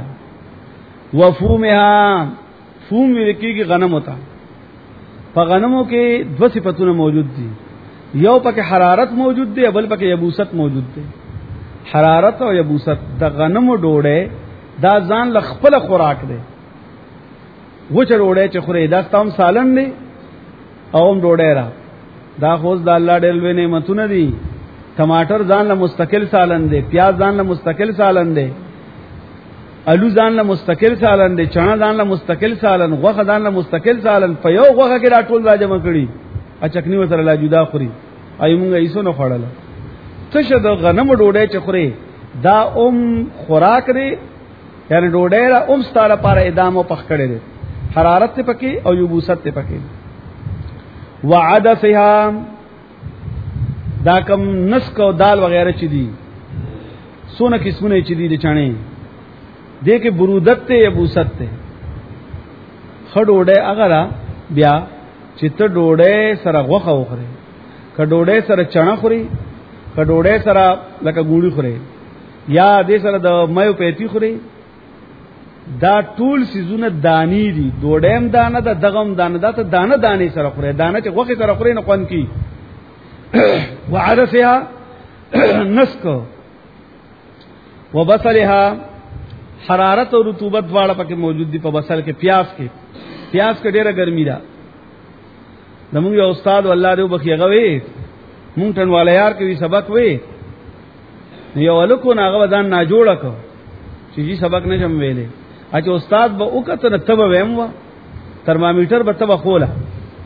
وفومها فوم ورکیږي غنم ہوتا په غنمو کې دو صفاتونه موجود دي یو پکې حرارت موجود دی بل پکې یبوست موجود دی. حرارت او یبوست د غنمو ډوډۍ دا ځان ل خپل خوراک دی وچ ډوډۍ چې خوري دا ستام سالن دی او هم ډوډۍ را دا خوځ د الله ډېر لوی نعمتونه دي. ټماټر ځان له مستقل سالن دی پیاز ځان له مستقل سالن دی الو ځان له مستقل سالن دی چنا ځان له مستقل سالن غوخه ځان له مستقل سالن په یو غوخه کې راټول راځم کړي اچکنی وسره لا جدا خوري ایمونګه ایسو نه خړل څه شد غنم ډوډۍ چې خوري دا خوراک دی یعنی ډوډۍ را ستاره لپاره ادامه پخ کړي دي حرارت ته پکې او یبوست ته پکې وعدسها دا کم نسک او دال وغیرہ چي دي سونه قسمونه چي دي چانه دې کې برودت ته یبوست ته خډوډه اگر بیا چې ته ډوډۍ سره غوخه وخوري کډوډۍ سره چنا خوري کډوډۍ سره لکه ګوړی خوري یا دې سره د مېو پېتی خوري دا ټول سيزونه دانی دي ډوډېم دانه د دغم دانه دا ته دانه دانی سره خوري دانه چې غوخه سره خوري نه قون کی وعرفها نسک وبصلها حرارت او رطوبت واړه پکې موجود دي په بصل کې پیاز کې ډیره ګرمي ده زموږ یو استاد والله دې وبخي غوي مونږ ټنواله یار کې سبق وې یو الکو ناغه ځان نه جوړه کو چې سبق نشم ویلې اچھا استاد به وکړه نه تب ویم وا ترمامیټر به تب خوله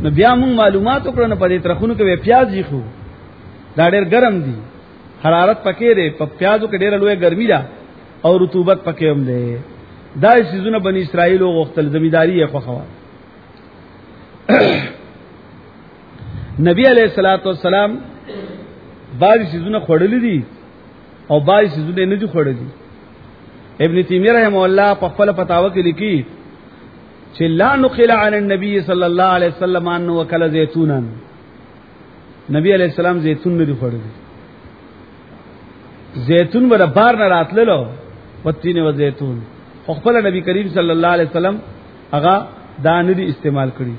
نو بیا مونږ معلومات وکړو نه پدې ترخونو کې پیاز یې خو دا ډېر ګرم دي حرارت پکې دی په پیازو کې ډېر لوی ګرمي ده او رطوبت پکې هم ده دا سيزونه بني اسرائیل او غختل زمیداری یې خوخوا نبی علیہ الصلوۃ والسلام بعض سيزونه خړلې دي او بعض سيزونه نه دي خړلې ابن تیمیہ رحمه الله په خپل فتاوا کې لیکي چې لا نقل عن النبي صلی الله علیه وسلم انه وکل زيتونا نبی علیہ السلام زيتون نه دي خړلې زيتون ور بار نه راتللو وتینه و زيتون خپل نبی کریم صلی الله علیه وسلم هغه دا نه دي استعمال کړی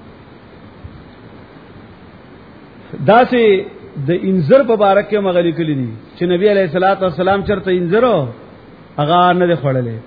دا سه د انذر په بارک کې مغلی کلی دي چې نبی علیہ الصلوۃ والسلام چرته انذرو هغه نه دی خړلې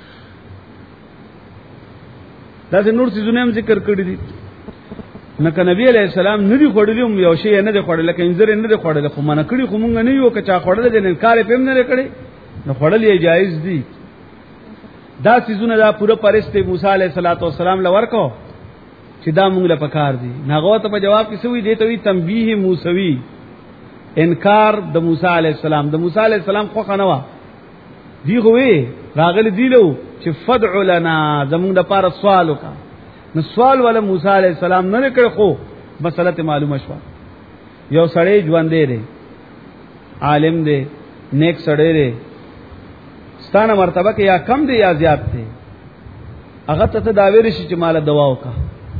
دا نور څه هم ذکر کړی دي نو ک نبی علیہ السلام نه دی خړلې یو شی نه دی خړلې ک انذر نه دی خړلې خو من کړی خو مونږ نه یو ک چا خړلې د انکار په هم نه کړی نو خړلې جایز دي دا سيزونه دا پوره پرسته موسی علیہ الصلوۃ والسلام لور کو چې دا مونږ له پکار دي ناغه ته په جواب کې سوې دی ته وی تنبیه موسوی انکار د موسی علیہ السلام د موسی علیہ السلام خو خنوا دی خوې راغلی دی له چې فدع لنا زمونږ د پاره سوال وکا نو سوال ولا موسی علیہ السلام نه کړ خو مسله ته معلومه شو یو سړی ژوند دی عالم دی نیک سړی دی ستانه مرتبه کې یا کم دی یا زیات دی هغه ته دا ویل شي چې مال دوا وکا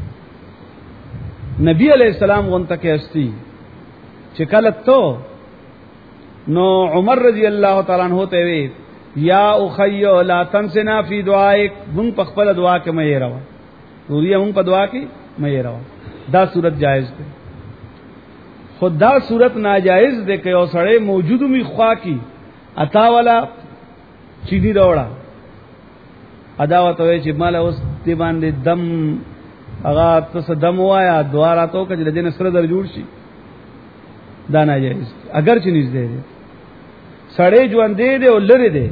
نبی علیہ السلام غونته کې استی چې کله تو نو عمر رضی الله تعالی عنہ ته وی یا اخی لا تنسنا فی دعائک مون په خپل دعا کې مې راو نوریا مون په دعا کې مې راو دا صورت جائز ده خدا صورت ناجائز ده که او سړی موجود می خوا کی عطا والا چینی راوړه عداوت وای چې مال اوس دی باندې دم هغه تاسو دم وایا دعا راتو کله د نصر در جوړ شي دا ناجائز اگر چې نږدې دی سړی ژوند دی او لری دی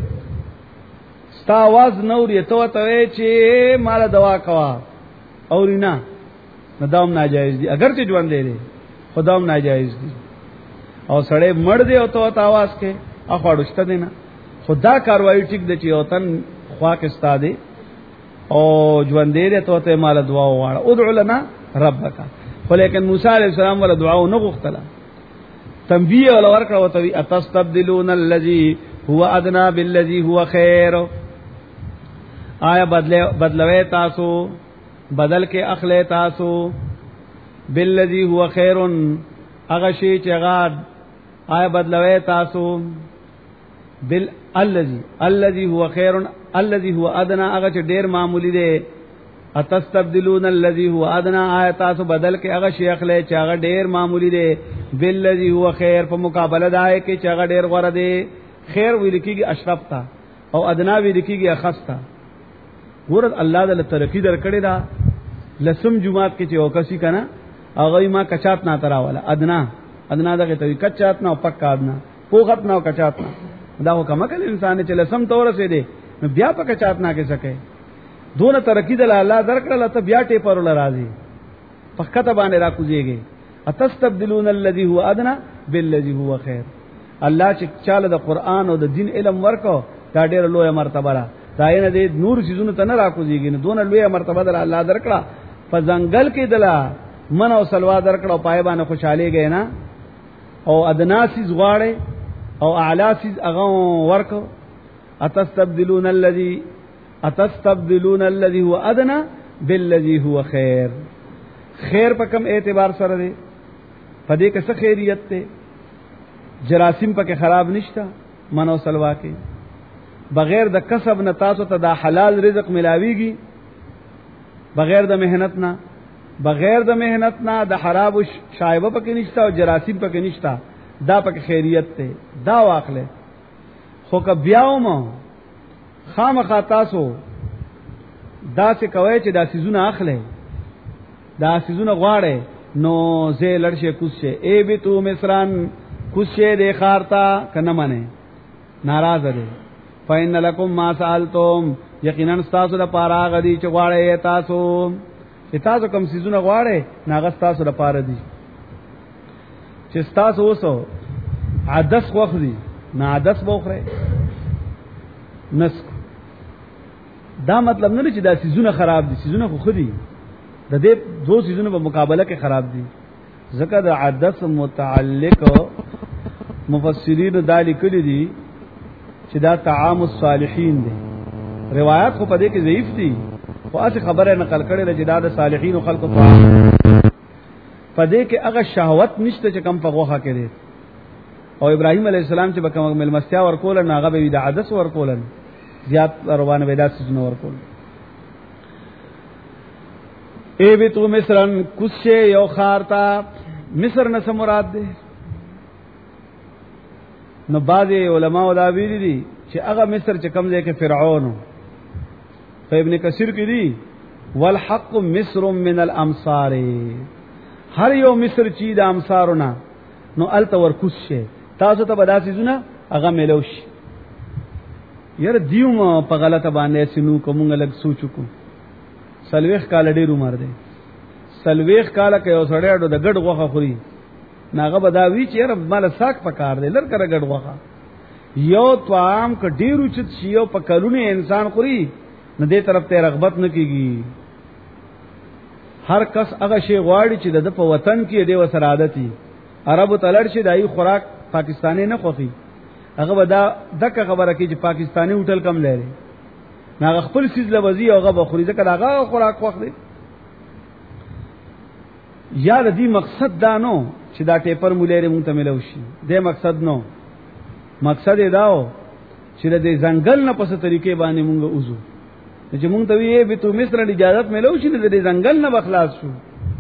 ستا आवाज نورې ته وته چې مال دوا کوا اورینا ندام ناجائز دی اگر چې ژوند دی خدام ناجائز دی او سړی مړ دی او ته आवाज کې اخواړشته دی نه خدا کاروایی ټیک د چې وطن خوا کې ستاده او ژوند دې ته ته مال دعا وغواړه ادعو لنا ربک ولیکن موسی علیہ السلام ول دعا نه غوښتله تنبیه ول ورکړه وته اتستبدلون الذی هو ادنا بالذی هو خیر آیا بدلوي تاسو بدل کې اخله تاسو بالذی هو خیر هغه شی چې غاد آیا بدلوي تاسو بال الذي هو خير الذي هو ادنى هغه چې ډیر معمولی دی اتستبدلون الذي هو ادنى آیات بدل کې هغه شیخ له چې هغه ډیر معمولی دی بالذي هو خير په مقابله دای کې چې هغه ډیر غوړه دی خیر ویل کېږي اشرف تا او ادنا ویل کېږي اخص تا ګور الله د ترقی درکړی دا لسم جمعات کې چې وکاسي کنه هغه ما کچات نه تراوله ادنا دغه ته کچات نه پکا ادنا پوغت نه کچات نه دا حکم کله انسان چې لسم تور سي دي بیا پکې چات نه کې سکے دونه ترقی د الله درکړل ته بیا ټیپر ول راځي پکته باندې را کوزيږي اتستبدلون الذي هو ادنى بالذي هو خير الله چې چاله د قران او د دین علم ورکو دا ډېر لوی مرتبه را دا نه دي نور شيزونه ته نه را کوزيږي نه دونه لوی مرتبه د الله درکړه په ځنګل کې دلا من او سلوا درکړه پای باندې خوشاله گئے نه او ادناسی زغاړي او اعلی سیز اغه ورکو اتستبدلون الذي هو ادنى بالذي هو خير خیر په کوم اعتبار سره دی پدې کې څه خیریت ته جراثیم پکې خراب نشتا منو سلوا کې بغیر د کسب نه تاسو ته د حلال رزق ملاويږي بغیر د مهنت نه د حرام شایبه پکې نشتا او جراثیم پکې نشتا دا پکې خیریت ته دا واخله خو که بیاوم خامخا تاسو دا څه کوي چې دا سيزونه اخله دا سيزونه غواړي نو زه لړشه کوشه ای به تو مصران کوشه د خارتا کنه منه ناراض دي فإن لكم ما سألتم یقینا تاسو د پاره غدي چې غواړي تاسو چې تاسو کوم سيزونه غواړئ ناغه تاسو لپاره دي چې تاسو وسو عدس خوخدي نه عدس بوخره نس دا مطلب نه چې دا سيزونه خراب دي سيزونه خو خدي د دې دو سيزونه په مقابله کې خراب دي ځکه د عدس متعلق مفسرین دالی کلی دي چې دا طعام الصالحین دي روایت خو په دې کې ضعیف دي خو اصل خبره نقل کړي چې دا د صالحین او خلقو په دې کې هغه شهوت نشته چې کم په غوخه کې دي او ابراهيم عليه السلام چې بکم ملمستیا ورکول نه هغه به د عدس ورکول زیات روانه ودا سيزونه ورکول ای به تو مصرن کوشه یو خارتا مصر نه مراد ده نو بعض علماء دا ویلي دي چې هغه مصر چې کم ځای کې فرعون په ابن کثیر کې دي والحق مصر من الامصار هر یو مصر چې د امصارونه نو التور کوشه تاسو ته بداسي زونه هغه ملوش یره دیوم په غلطه باندې سينو کومه لګ سوچو کو سلويخ کال ډیر عمر دی سلويخ کال کې یو سړی د ګډ غوخه خوري ناغه بداوی چې یره مال ساک پکار دی لر کړه ګډ غوخه یو طعام ک ډیرو چې شیو په کلونه انسان خوري نه دې طرف ته رغبت نه کیږي هر کس هغه شی غواړي چې د په وطن کې دی وسره عادتي عربو تلړ شي دای خوراک پاکستاني نه خوخي هغه ودا دغه خبره کې چې پاکستاني هوټل کم لري هغه خپل سیز لوزي او هغه بخوري ځکه هغه خوراک خوخ دی یا د دې مقصد دا نو چې دا ټیپر مولېره مونږ ته ملو شي دې مقصد نو مقصد داو چې د ځنګل نه پس طریقې باندې مونږ وځو چې مونږ ته وی به تو مصر اجازه ملو شي د ځنګل نه بخلاص شو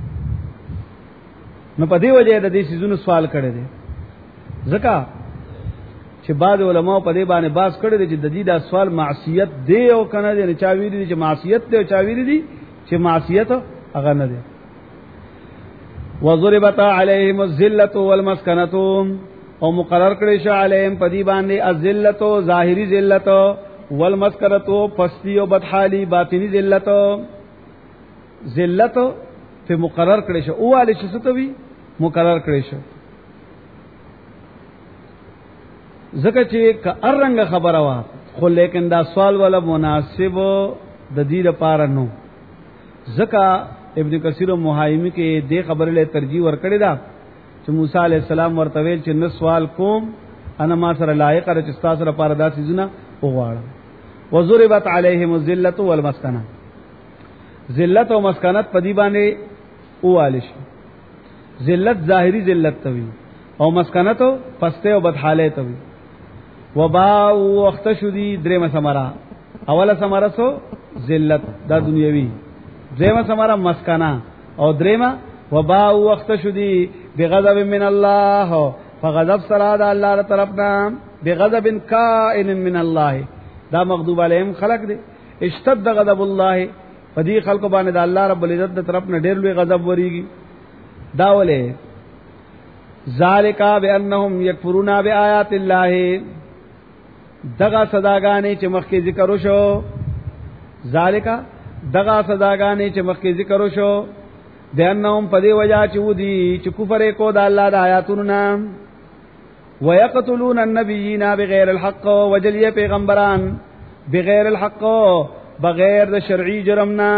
نو په دې وجه د دې سيزونو سوال کړي دي ځکه چې بعض علماء په دې باندې باس کړي دي چې د دې دا سوال معصیت دی او کنه دي چا ویلي دي چې معصیت دی او چا ویلي دي چې معصیت هغه نه دی وضربت عليهم الذلة والمسكنة او مقرر کړي شو علیهم پدی باندې الذلت ظاهری ذلت والمسکنه پستی او بدحالی باطنی ذلت ذلت په مقرر کړي شو او علی شو ستوي مقرر کړي شو زکه چې ارنګ خبره وا خو لیکن دا سوال ولا مناسب د دې لپاره نو زکه ابن کثیر محایمی کې دې خبره له ترجیح ور کړی دا چې موسی علی السلام ورته ویل چې نو سوال کوم انا ما سره لایق را چې تاسو لپاره دا سيزونه وغواړم وضربت عليهم الذلة والمسكنه ذلت او مسکنت پدی باندې اوالش ذلت ظاهری ذلت توي او مسکنت پسته او بدحاله توي وبا وقت شدي درېمه سمرا اوله سمرا سو ذلت دا دنیوي درېمه سمرا مسکنه او درېمه وبا وقت شدي بغضب من الله فغضب سرا د الله تعالی طرفنا بغضب کائن من الله دا مغضوب علیهم خلق دي اشتد غضب الله پدې خلق باندې د الله رب العزت د طرف نه ډېر لوی غضب وریږي دا ولې ذالک بانهم یکفرون بیاات الله دغه صداګانې چې مخکې ذکر وشو ذالک دغه صداګانې چې مخکې ذکر وشو بانهم پدې وجا چې ودي چې کفر کو د الله د آیاتونو نام ويقتلون النبيين بغیر الحق وجليه پیغمبران بغیر الحق بغیر د شرعي جرمنا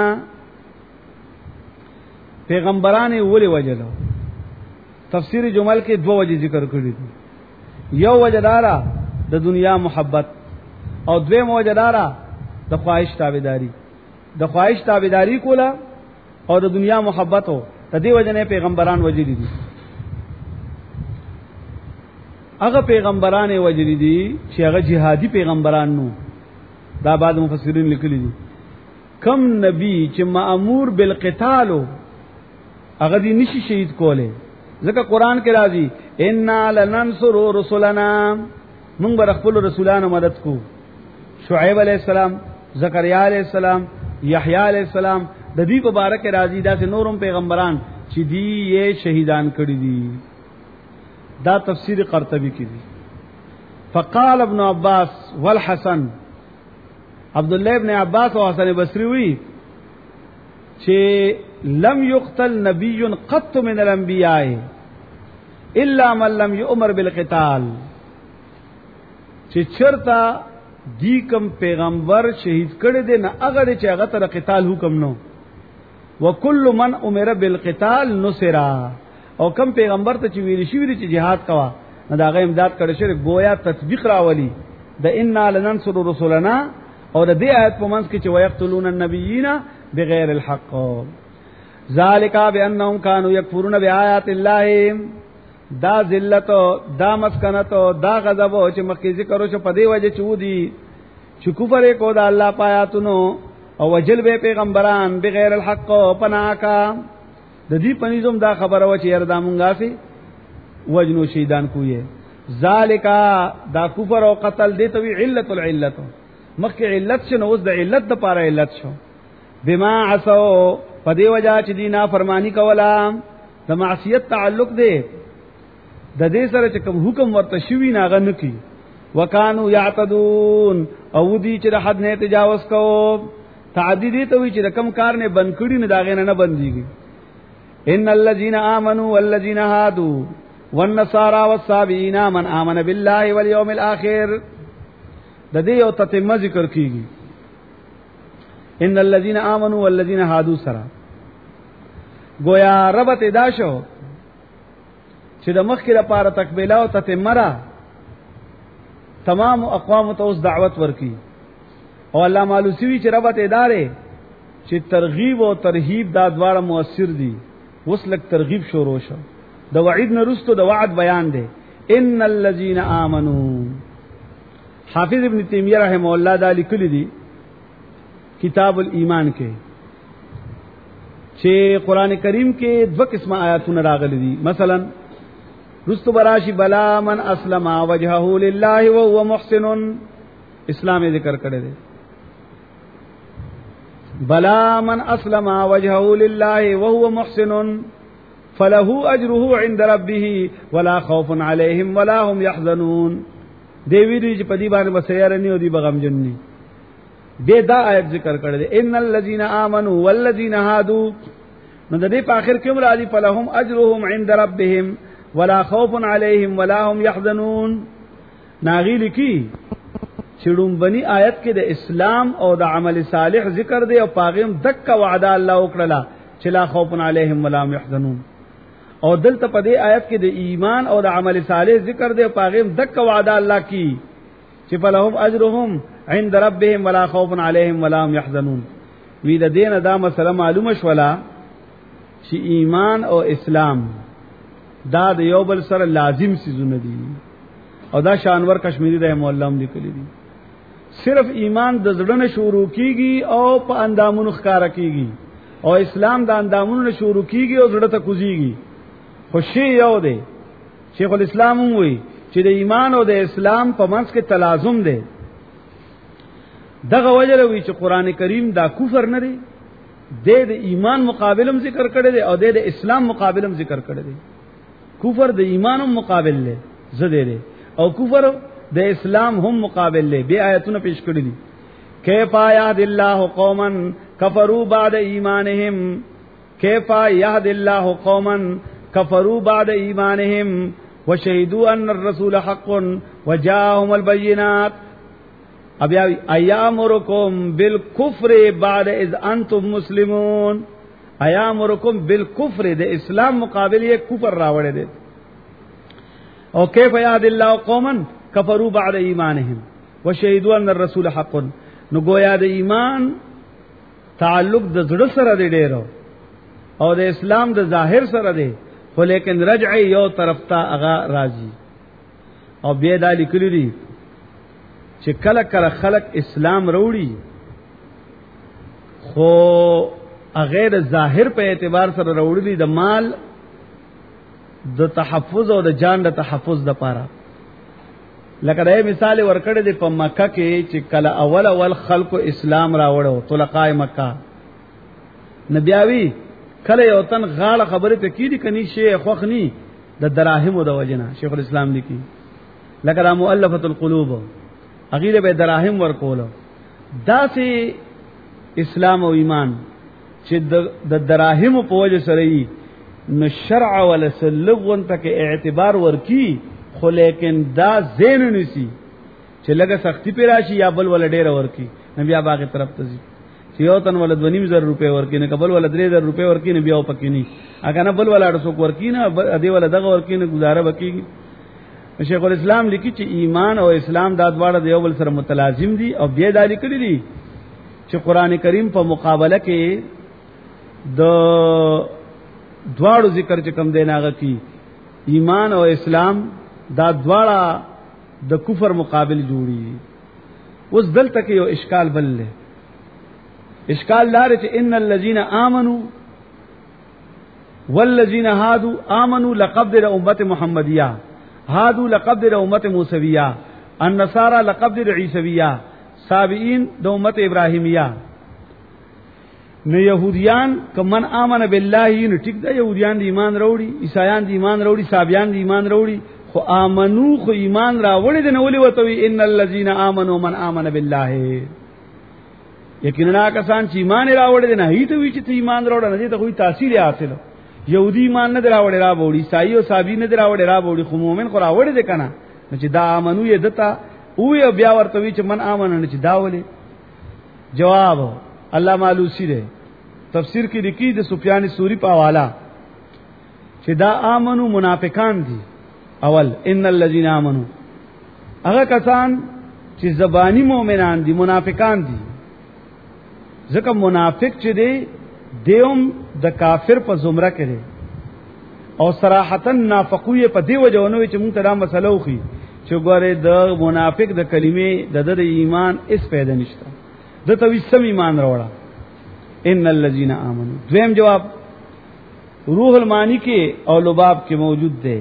پیغمبران ولی وجلو تفسیر جمل کې دو وجه ذکر کړی دي یو وجدارا د دنیا محبت او دویم وجدارا د خواهش تابعداري د خواهش تابعداري کولا او د دنیا محبت او د دې وجنه پیغمبران وجلی دي هغه پیغمبران وجلی دي چې هغه جهادي پیغمبران نو دا بعد مفسرین لیکلی دي کم نبی چې مأمور بالقتال هغه دي نشي شهید کوله ځکه قران کې راځي ان لننصر رسلنا موږ بر خپل رسولانو مدد کو شعیب علیہ السلام زکریا علیہ السلام یحیی علیہ السلام د دې مبارک راځي دا چې نورم پیغمبران چې دی یې شهیدان کړی دي دا تفسیر قرطبی کی دی فقال ابن عباس والحسن عبد الله ابن عباس او حسن بصری وی چې لم يقتل نبي قط من الانبیاء الا من لم يؤمر بالقتال، چې چرتا دی کم پیغمبر شهید کړي دي نه هغه چې هغه تر قتال حکم نو، وکل من امر بالقتال نصرا، او کم پیغمبر ته چې ویل شي چې jihad کوا نه دا غي امداد کړي شي، گویا تطبیق راولي د ان لننصر رسلنا او د دې آیت په منځ کې چې ويقتلون النبیین بغیر الحق، ذالک بانهم كانوا يكفرون بآیات الله، دا ذلت دا مسکنت دا غضب چې مخکې ذکر وشو په دې وجه چې ودي چې کفر کو دا الله پایاتونو او وجل به پیغمبران بغیر الحق پناکا، د دې پنځم دا خبره و چې يردا مونږه سي وجنو شیدان کوی، ذالک دا کفر او قتل دې ته علت العلت، مخکې علت شنو اوس د علت د پاره علت شو، بما عصوا په دې وجه چې دینا فرمانی کولا، د معصیت تعلق دی د دې سره چې کوم حکم ورته شوی ناغه نکی، وکانو یعتدون او دی چې حد نه تجاوز کو، تعدی دي ته وی چې کم کار نه بند کړي نه داغه نه بنديږي، ان الذين امنوا والذين هادوا والنصارى والصابئين من امن بالله واليوم الاخر، د دې یو تتمه ذکر کیږي، ان الذين امنوا والذين هادوا سرا گویا ربط ادا شو چې د مخکې لپاره تکبیله او تتمره تمام اقوام ته اوس دعوت ورکی، او الله مالوسی چې ربط ادارې چې ترغیب او ترهیب دا دواړه مؤثر دي، اوس لک ترغیب شروع شو، د وعید نه رستو د وعد بیان دی، ان الذين امنوا، حافظ ابن تیمیہ رحمه الله دا لیکلی دي کتاب الایمان کې چې قران کریم کې دو قسمه آیاتونه راغلي دي، مثلا رستو براشی بلا من اسلم وجهه لله وهو محسن، اسلام ذکر کړی دی، بلا من اسلم وجهه لله وهو محسن فله اجره عند ربه ولا خوف عليهم ولا هم يحزنون، دی ویری چې په دې باندې بسیر نه او دی بغم جنني، به دا آیت ذکر کړی دی، ان الذين امنوا والذين هادوا، نو د دې په اخر کې مرادي فلهم اجرهم عند ربهم ولا خوف عليهم ولا هم يحزنون، ناغیل کی چړم بنی آیت کې د اسلام او د عمل صالح ذکر دی، او پاغم دک وعده الله وکړه چې لا خوف عليهم ولا هم يحزنون، او دلته په دې آیت کې د ایمان او د عمل صالح ذکر دی، او پاغم دک وعده الله کی چې فلهم اجرهم عند ربهم ولا خوف عليهم ولا هم يحزنون، وی د دین دا مسله معلومه شولا چې ایمان او اسلام دا د یو بل سره لازم سيزونه دي، او دا شانور کشمیری رحم الله هم لیکلي دي، صرف ایمان د زړه شروع کیږي او په اندامونو ښکارا کیږي، او اسلام د اندامونو شروع کیږي او زړه ته کوزيږي، خوشي یو دی، شیخ الاسلام وایي چې د ایمان او د اسلام په منځ کې تلازم دی، دغه وجه وی چې قران کریم دا کفر نه دی، د ایمان مقابلم ذکر کړی دی او د اسلام مقابلم ذکر کړی دی، کفر د ایمانم مقابل له زده دی او کفر د اسلام هم مقابل له، به آیتونه پیش کړی دي، کیف یهد الله قوما کفروا بعد ایمانهم، کیف یهد الله قوما کفروا بعد ایمانهم وشهدوا ان الرسول حق وجاءهم البينات، اب ایامرکم بالکفر بعد اذ انتم مسلمون، ایامرکم بالکفر د اسلام مقابل یې کفر راوړی دی، او کیف یهد الله قوما کفروا بعد ایمانهم وشهدوا ان الرسول حق، نو گویا د ایمان تعلق د زړه سره دی ډیرو او د اسلام د ظاهر سره دی، خو لیکن رجع یو طرف ته هغه راځي، او بیا د لیکلي دي چې کله کله خلق اسلام وروړي خو غیر ظاهر په اعتبار سره وروړي د مال د تحفظ او د جان د تحفظ د پاره، لکه دا مثال ورکړی دی په مکه کې چې کله اول خلق اسلام راوړو طلقای مکه، نبیاوی کله یو تن غاړه خبره ته کیدی کني شی خوخنی د دراهم او د وجنه، شیخ الاسلام لیکي لکه دا مؤلفه القلوب اغیره به دراهم ورکول، دا سي اسلام او ایمان چې د دراهم په وجه سره نو شرع ولا سلغون تک اعتبار ورکی خو لیکن دا زین نسی چې لګه سختی پی راشي یا بل ول ډیر ورکی نبی باغ طرف ته ځي چې یو تن ول 2.5 روپے ورکی نه قبل ول 3 روپے ورکی نه بیا پکې نه اګه نه بل ول 800 ورکی نه دی ول دغه ورکی نه گزاره وکي شیخ الاسلام لیکي چې ایمان او اسلام دا دواړه د یو بل سره متلازم دي او بیا دالي کړی دي چې قران کریم په مقابله کې د دواړو ذکر چې کم دیناغه کی ایمان او اسلام دا دواړه د کفر مقابل جوړي اوس دلته کې یو اشکال بل له اشکال لاره چې ان الذين امنوا والذين هادوا امنوا لقب در امه محمدیه هادوا لقب در امه موسویه النصارى لقب در عیسویه سابئین د امه ابراهیمیه نو يهوديان کمن امن بالله نو ټیک ده يهوديان د ایمان وروړي عیسایان د ایمان وروړي سابئان د ایمان وروړي خو امنو خو ایمان راوړي د نو لوي ان الذين امنوا من امن بالله یقینا کسان چې ایمان راوړي نه هیته وی چې ایمان راوړي نه ته کوئی تاثیر حاصل يهودي ایمان نه راوړي را وړي عیسائی او سابئین نه راوړي را وړي خو مؤمن خو راوړي ده کنه چې دا امنو یې دتا او بیا ورته وی چې من امن نه چې داولې جواب الله معلوسی ده تفسیر کې لیکي د سفیان ثوری په حواله چې دا امنو منافقان دي اول ان الذين امنوا هغه کسان چې زبانی مؤمنان دي منافقان دي ځکه منافق چې دی دیوم د کافر په زمره کې دی او صراحتا نافقوی په دی وجهونو چې مونږ ته دا مسله وخی چې ګوره د منافق د کلمې د ایمان اس پیدا نشته د توي سم ایمان راوړه ان الذين امنوا دویم جواب روح المانی کې او لباب کې موجود دی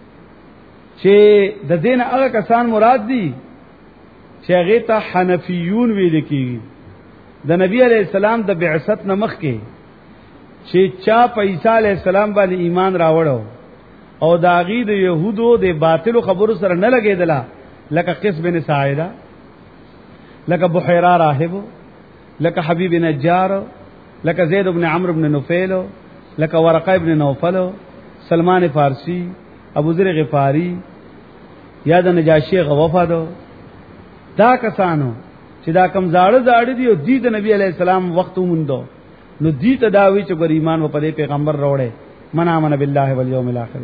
چې د دین هغه کسان مراد دي چې هغه ته حنفیون ویل کیږي د نبی علی السلام د بعثت نمخ کې چې چا په عیسی علی السلام باندې ایمان راوړو او د عقید يهودو د باطل خبرو سره نه لګیدله لکه قیس بن ساعده لکه بحیرا راهب لکه حبیب نجار لکه زید بن عمرو بن نفیل لکه ورقه ابن نوفل سلمان فارسی ابو ذر غفاری یا د نجاشی غوفادو دا کسانو چې دا کم زاړه دي او د نبی علی السلام وخت موندو نو دې ته دا وی چې ګر ایمان و په پیغمبر راوړې من امن بالله والیوم الاخر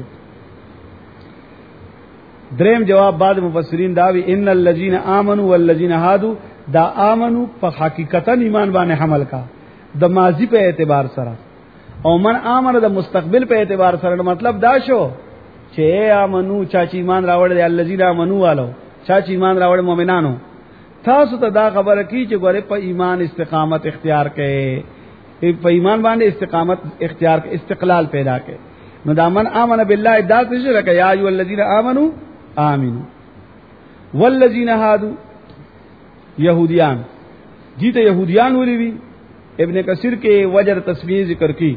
دریم جواب بعد مفسرین دا وی ان الذين امنوا والذين هادوا دا امنو په حقیقتا ایمان باندې حمل کا د ماضی په اعتبار سره او من امن د مستقبل په اعتبار سره مطلب دا شو چې امنو چا چې ایمان راوړل الذين امنوا والو چا چې ایمان راوړل مؤمنانو تاسو ته دا خبره کی چې ګوره په ایمان استقامت اختیار کړي په ایمان باندې استقامت اختیار کړي استقلال پیدا کړي نو دا من امن بالله دا څه لکه یا ایو الذین آمنو آمنو والذین هادو یهودیان دي ته یهودیان ولي وی ابن کثیر کې وجر تسبیح ذکر کی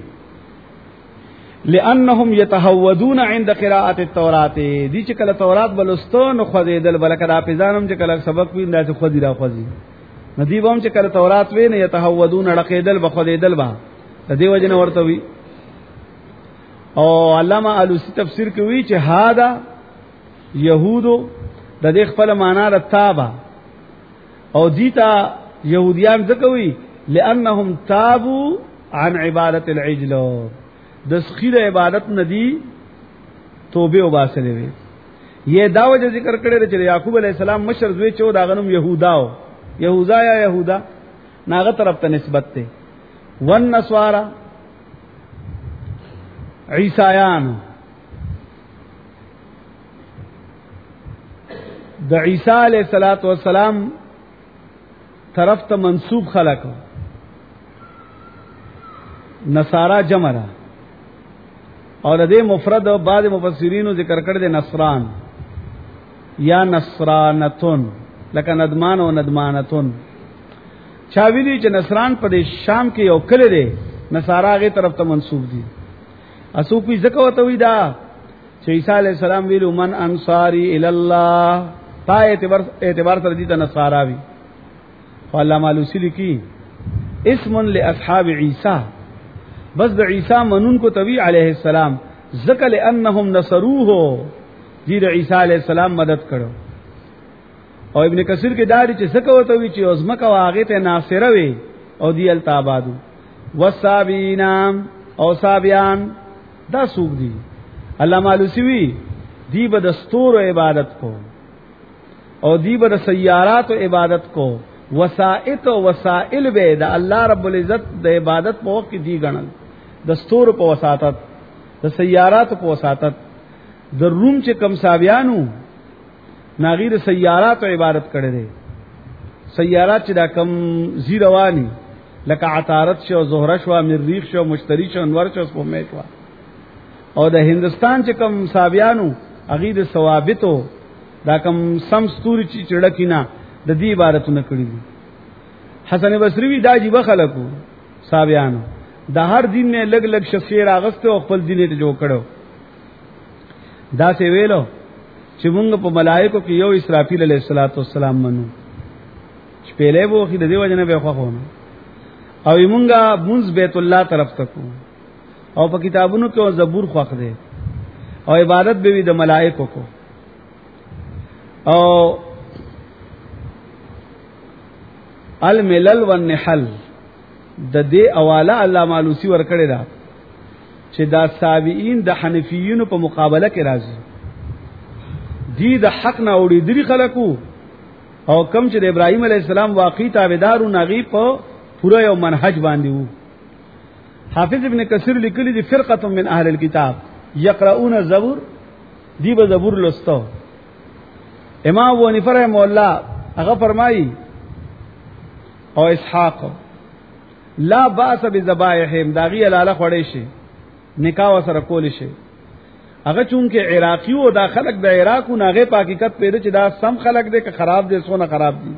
لانهم يتهودون عند قراءه التوراۃ دي چې کله تورات بلستون خو دې بلکې دا پیزانم چې کله سبق وین دا خو دې را خوځي ندی بوم چې کله تورات وین يتهودون رقیدل بخدیدل با د دې وجنه ورته وی او علامه الوسی تفسیر کوي چې هادا يهودو د دې خپل معنا رتابه او دیتا يهوديان ځکوي لانهم تابوا عن عبادت العجل د سخیر عبادت ندی توبه وباسلې وي یہ داوجه ذکر کړی چې یعقوب علی السلام مشر زوی چو داغنم یهوداو یهودا یا یهودا ناغه طرف ته نسبت ته ون نسوارا عیسایان د عیسی علیہ الصلوۃ والسلام طرف ته منسوب خلق نصارا جمع را اور دې مفرد او بعض مفسرینو ذکر کړی د نصران یا نصرانتون لکه ندمان او ندمانتون چا ویلي چې نصران په شام کې یو کلی دی نصارا هغه طرف ته منسوب دي اسو په ځکه وته وی دا چې عیسی علی السلام ویلو من انصاری الی الله تا اعتبار سره دي ته نصارا وی الله مالوسی کی اسم لاصحاب عیسی بس د عیسی منون کو توی علیہ السلام ذکر انهم نصروه دی د عیسی علیہ السلام مدد کړو. او ابن کثیر کې داړي چې څه کوي توی چې ازمکه واغې ته ناصره وي او دی التابادو والصابین او صابیان دا سوق دي. علامہ علوسی دی به دستور عبادت کو او دی به سیارات عبادت کو وسائط او وسائل به د الله رب العزت د عبادت په وخت کې دی غنل دستور په وساتت د سیارات په وساتت د روم چې کم صابیانو ناغیر سیارات عبادت کړي دي. سیارات چې دا کم زیروانی لکه عطارد شو زهره شو مریخ شو مشتری شو انور شو سپوږمۍ شو او د هندستان چې کم صابیانو عقید ثوابتو دا کم سم ستوري چې چړکینا د دې عبادتونه کړی دي. حسن بصری وی دا جیب خلکو صابیانو د هر دین نه لګ لګ شفیر اغسته او خپل دین ته جوړ کړو. دا څه ویلو چې موږ په ملائکو کې یو اسرافیل علیه السلام منو شپېلې وو خې د دې وجنه به خوښونه او موږ منز بیت الله طرف تکو او په کتابونو کې زبور خوښ دی او عبادت به وي د ملائکو کو او الملل والنحل د دې اواله علامه علوسی ور کړی دا چې دا تابعین د حنفیینو په مقابله کې راځي دی د حق نه اوړي دری خلکو او کم چې د ابراهیم علی السلام واقعي تابعدارو نغي په پورا یو منهج باندې وو. حافظ ابن کثیر لیکلی دی فرقه من اهل الكتاب یقرؤون الزبور دی به زبور لستو. امام ابو حنیفه رحمه الله هغه فرمایي او اسحاق لا باس بذبائحهم داغي لاله خړې شي نکاح سره کول شي. هغه چونکه عراقي او دا خلق د عراق او ناغه په حقیقت پیره چې دا سم خلق دي که خراب دي سونه خراب دي.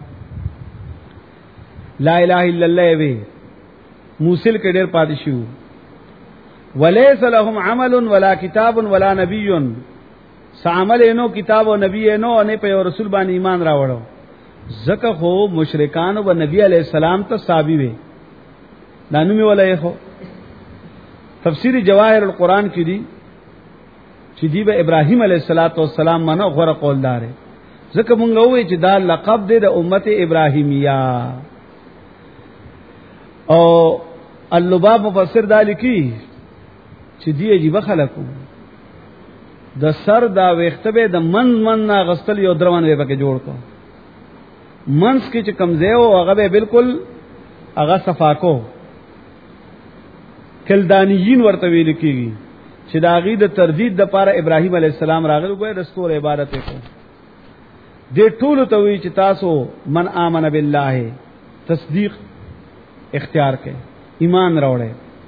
لا اله الا الله وی موصل کې ډېر پاتې شو. وليس لهم عمل ولا كتاب ولا نبي سعمل نو کتاب او نبی نو نه په رسول باندې ایمان راوړو. زکه خو مشرکان او نبی علی السلام ته صابی وي دانو می ولای خو تفسیر جواهر القرآن کې دي چې دی به ابراهیم علیه السلام منو غره قولدار زکه مونږ وې چې دا لقب دی د امت ابراهیمیه. او اللباب مفسر دالی کی چې دی عجیب خلکو د سر دا وختبه د من غستل یو دروان به پکې جوړ کو منس کې چې کمزه او هغه به بالکل هغه صفاکو کلدانیین ورته ویل کیږي چې دا غي د تردید د پاره ابراهیم علی السلام راغلی ګویا د ستور عبادت کو دې ټول ته وی چې تاسو من امن بالله تصدیق اختیار کړئ ایمان راوړئ.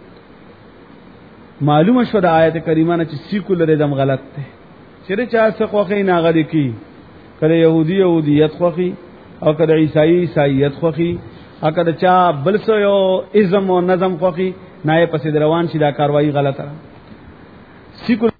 معلومه شو د آیت کریمه نه چې سیکولرزم غلط دی چې چا څه خوخي ناغلی کی کله يهودیت خوخي او کله عیسایت خوخي او کله چا بل څه یو ازم او نظم خوخي نه پسې روان شي دا کاروایی غلطه.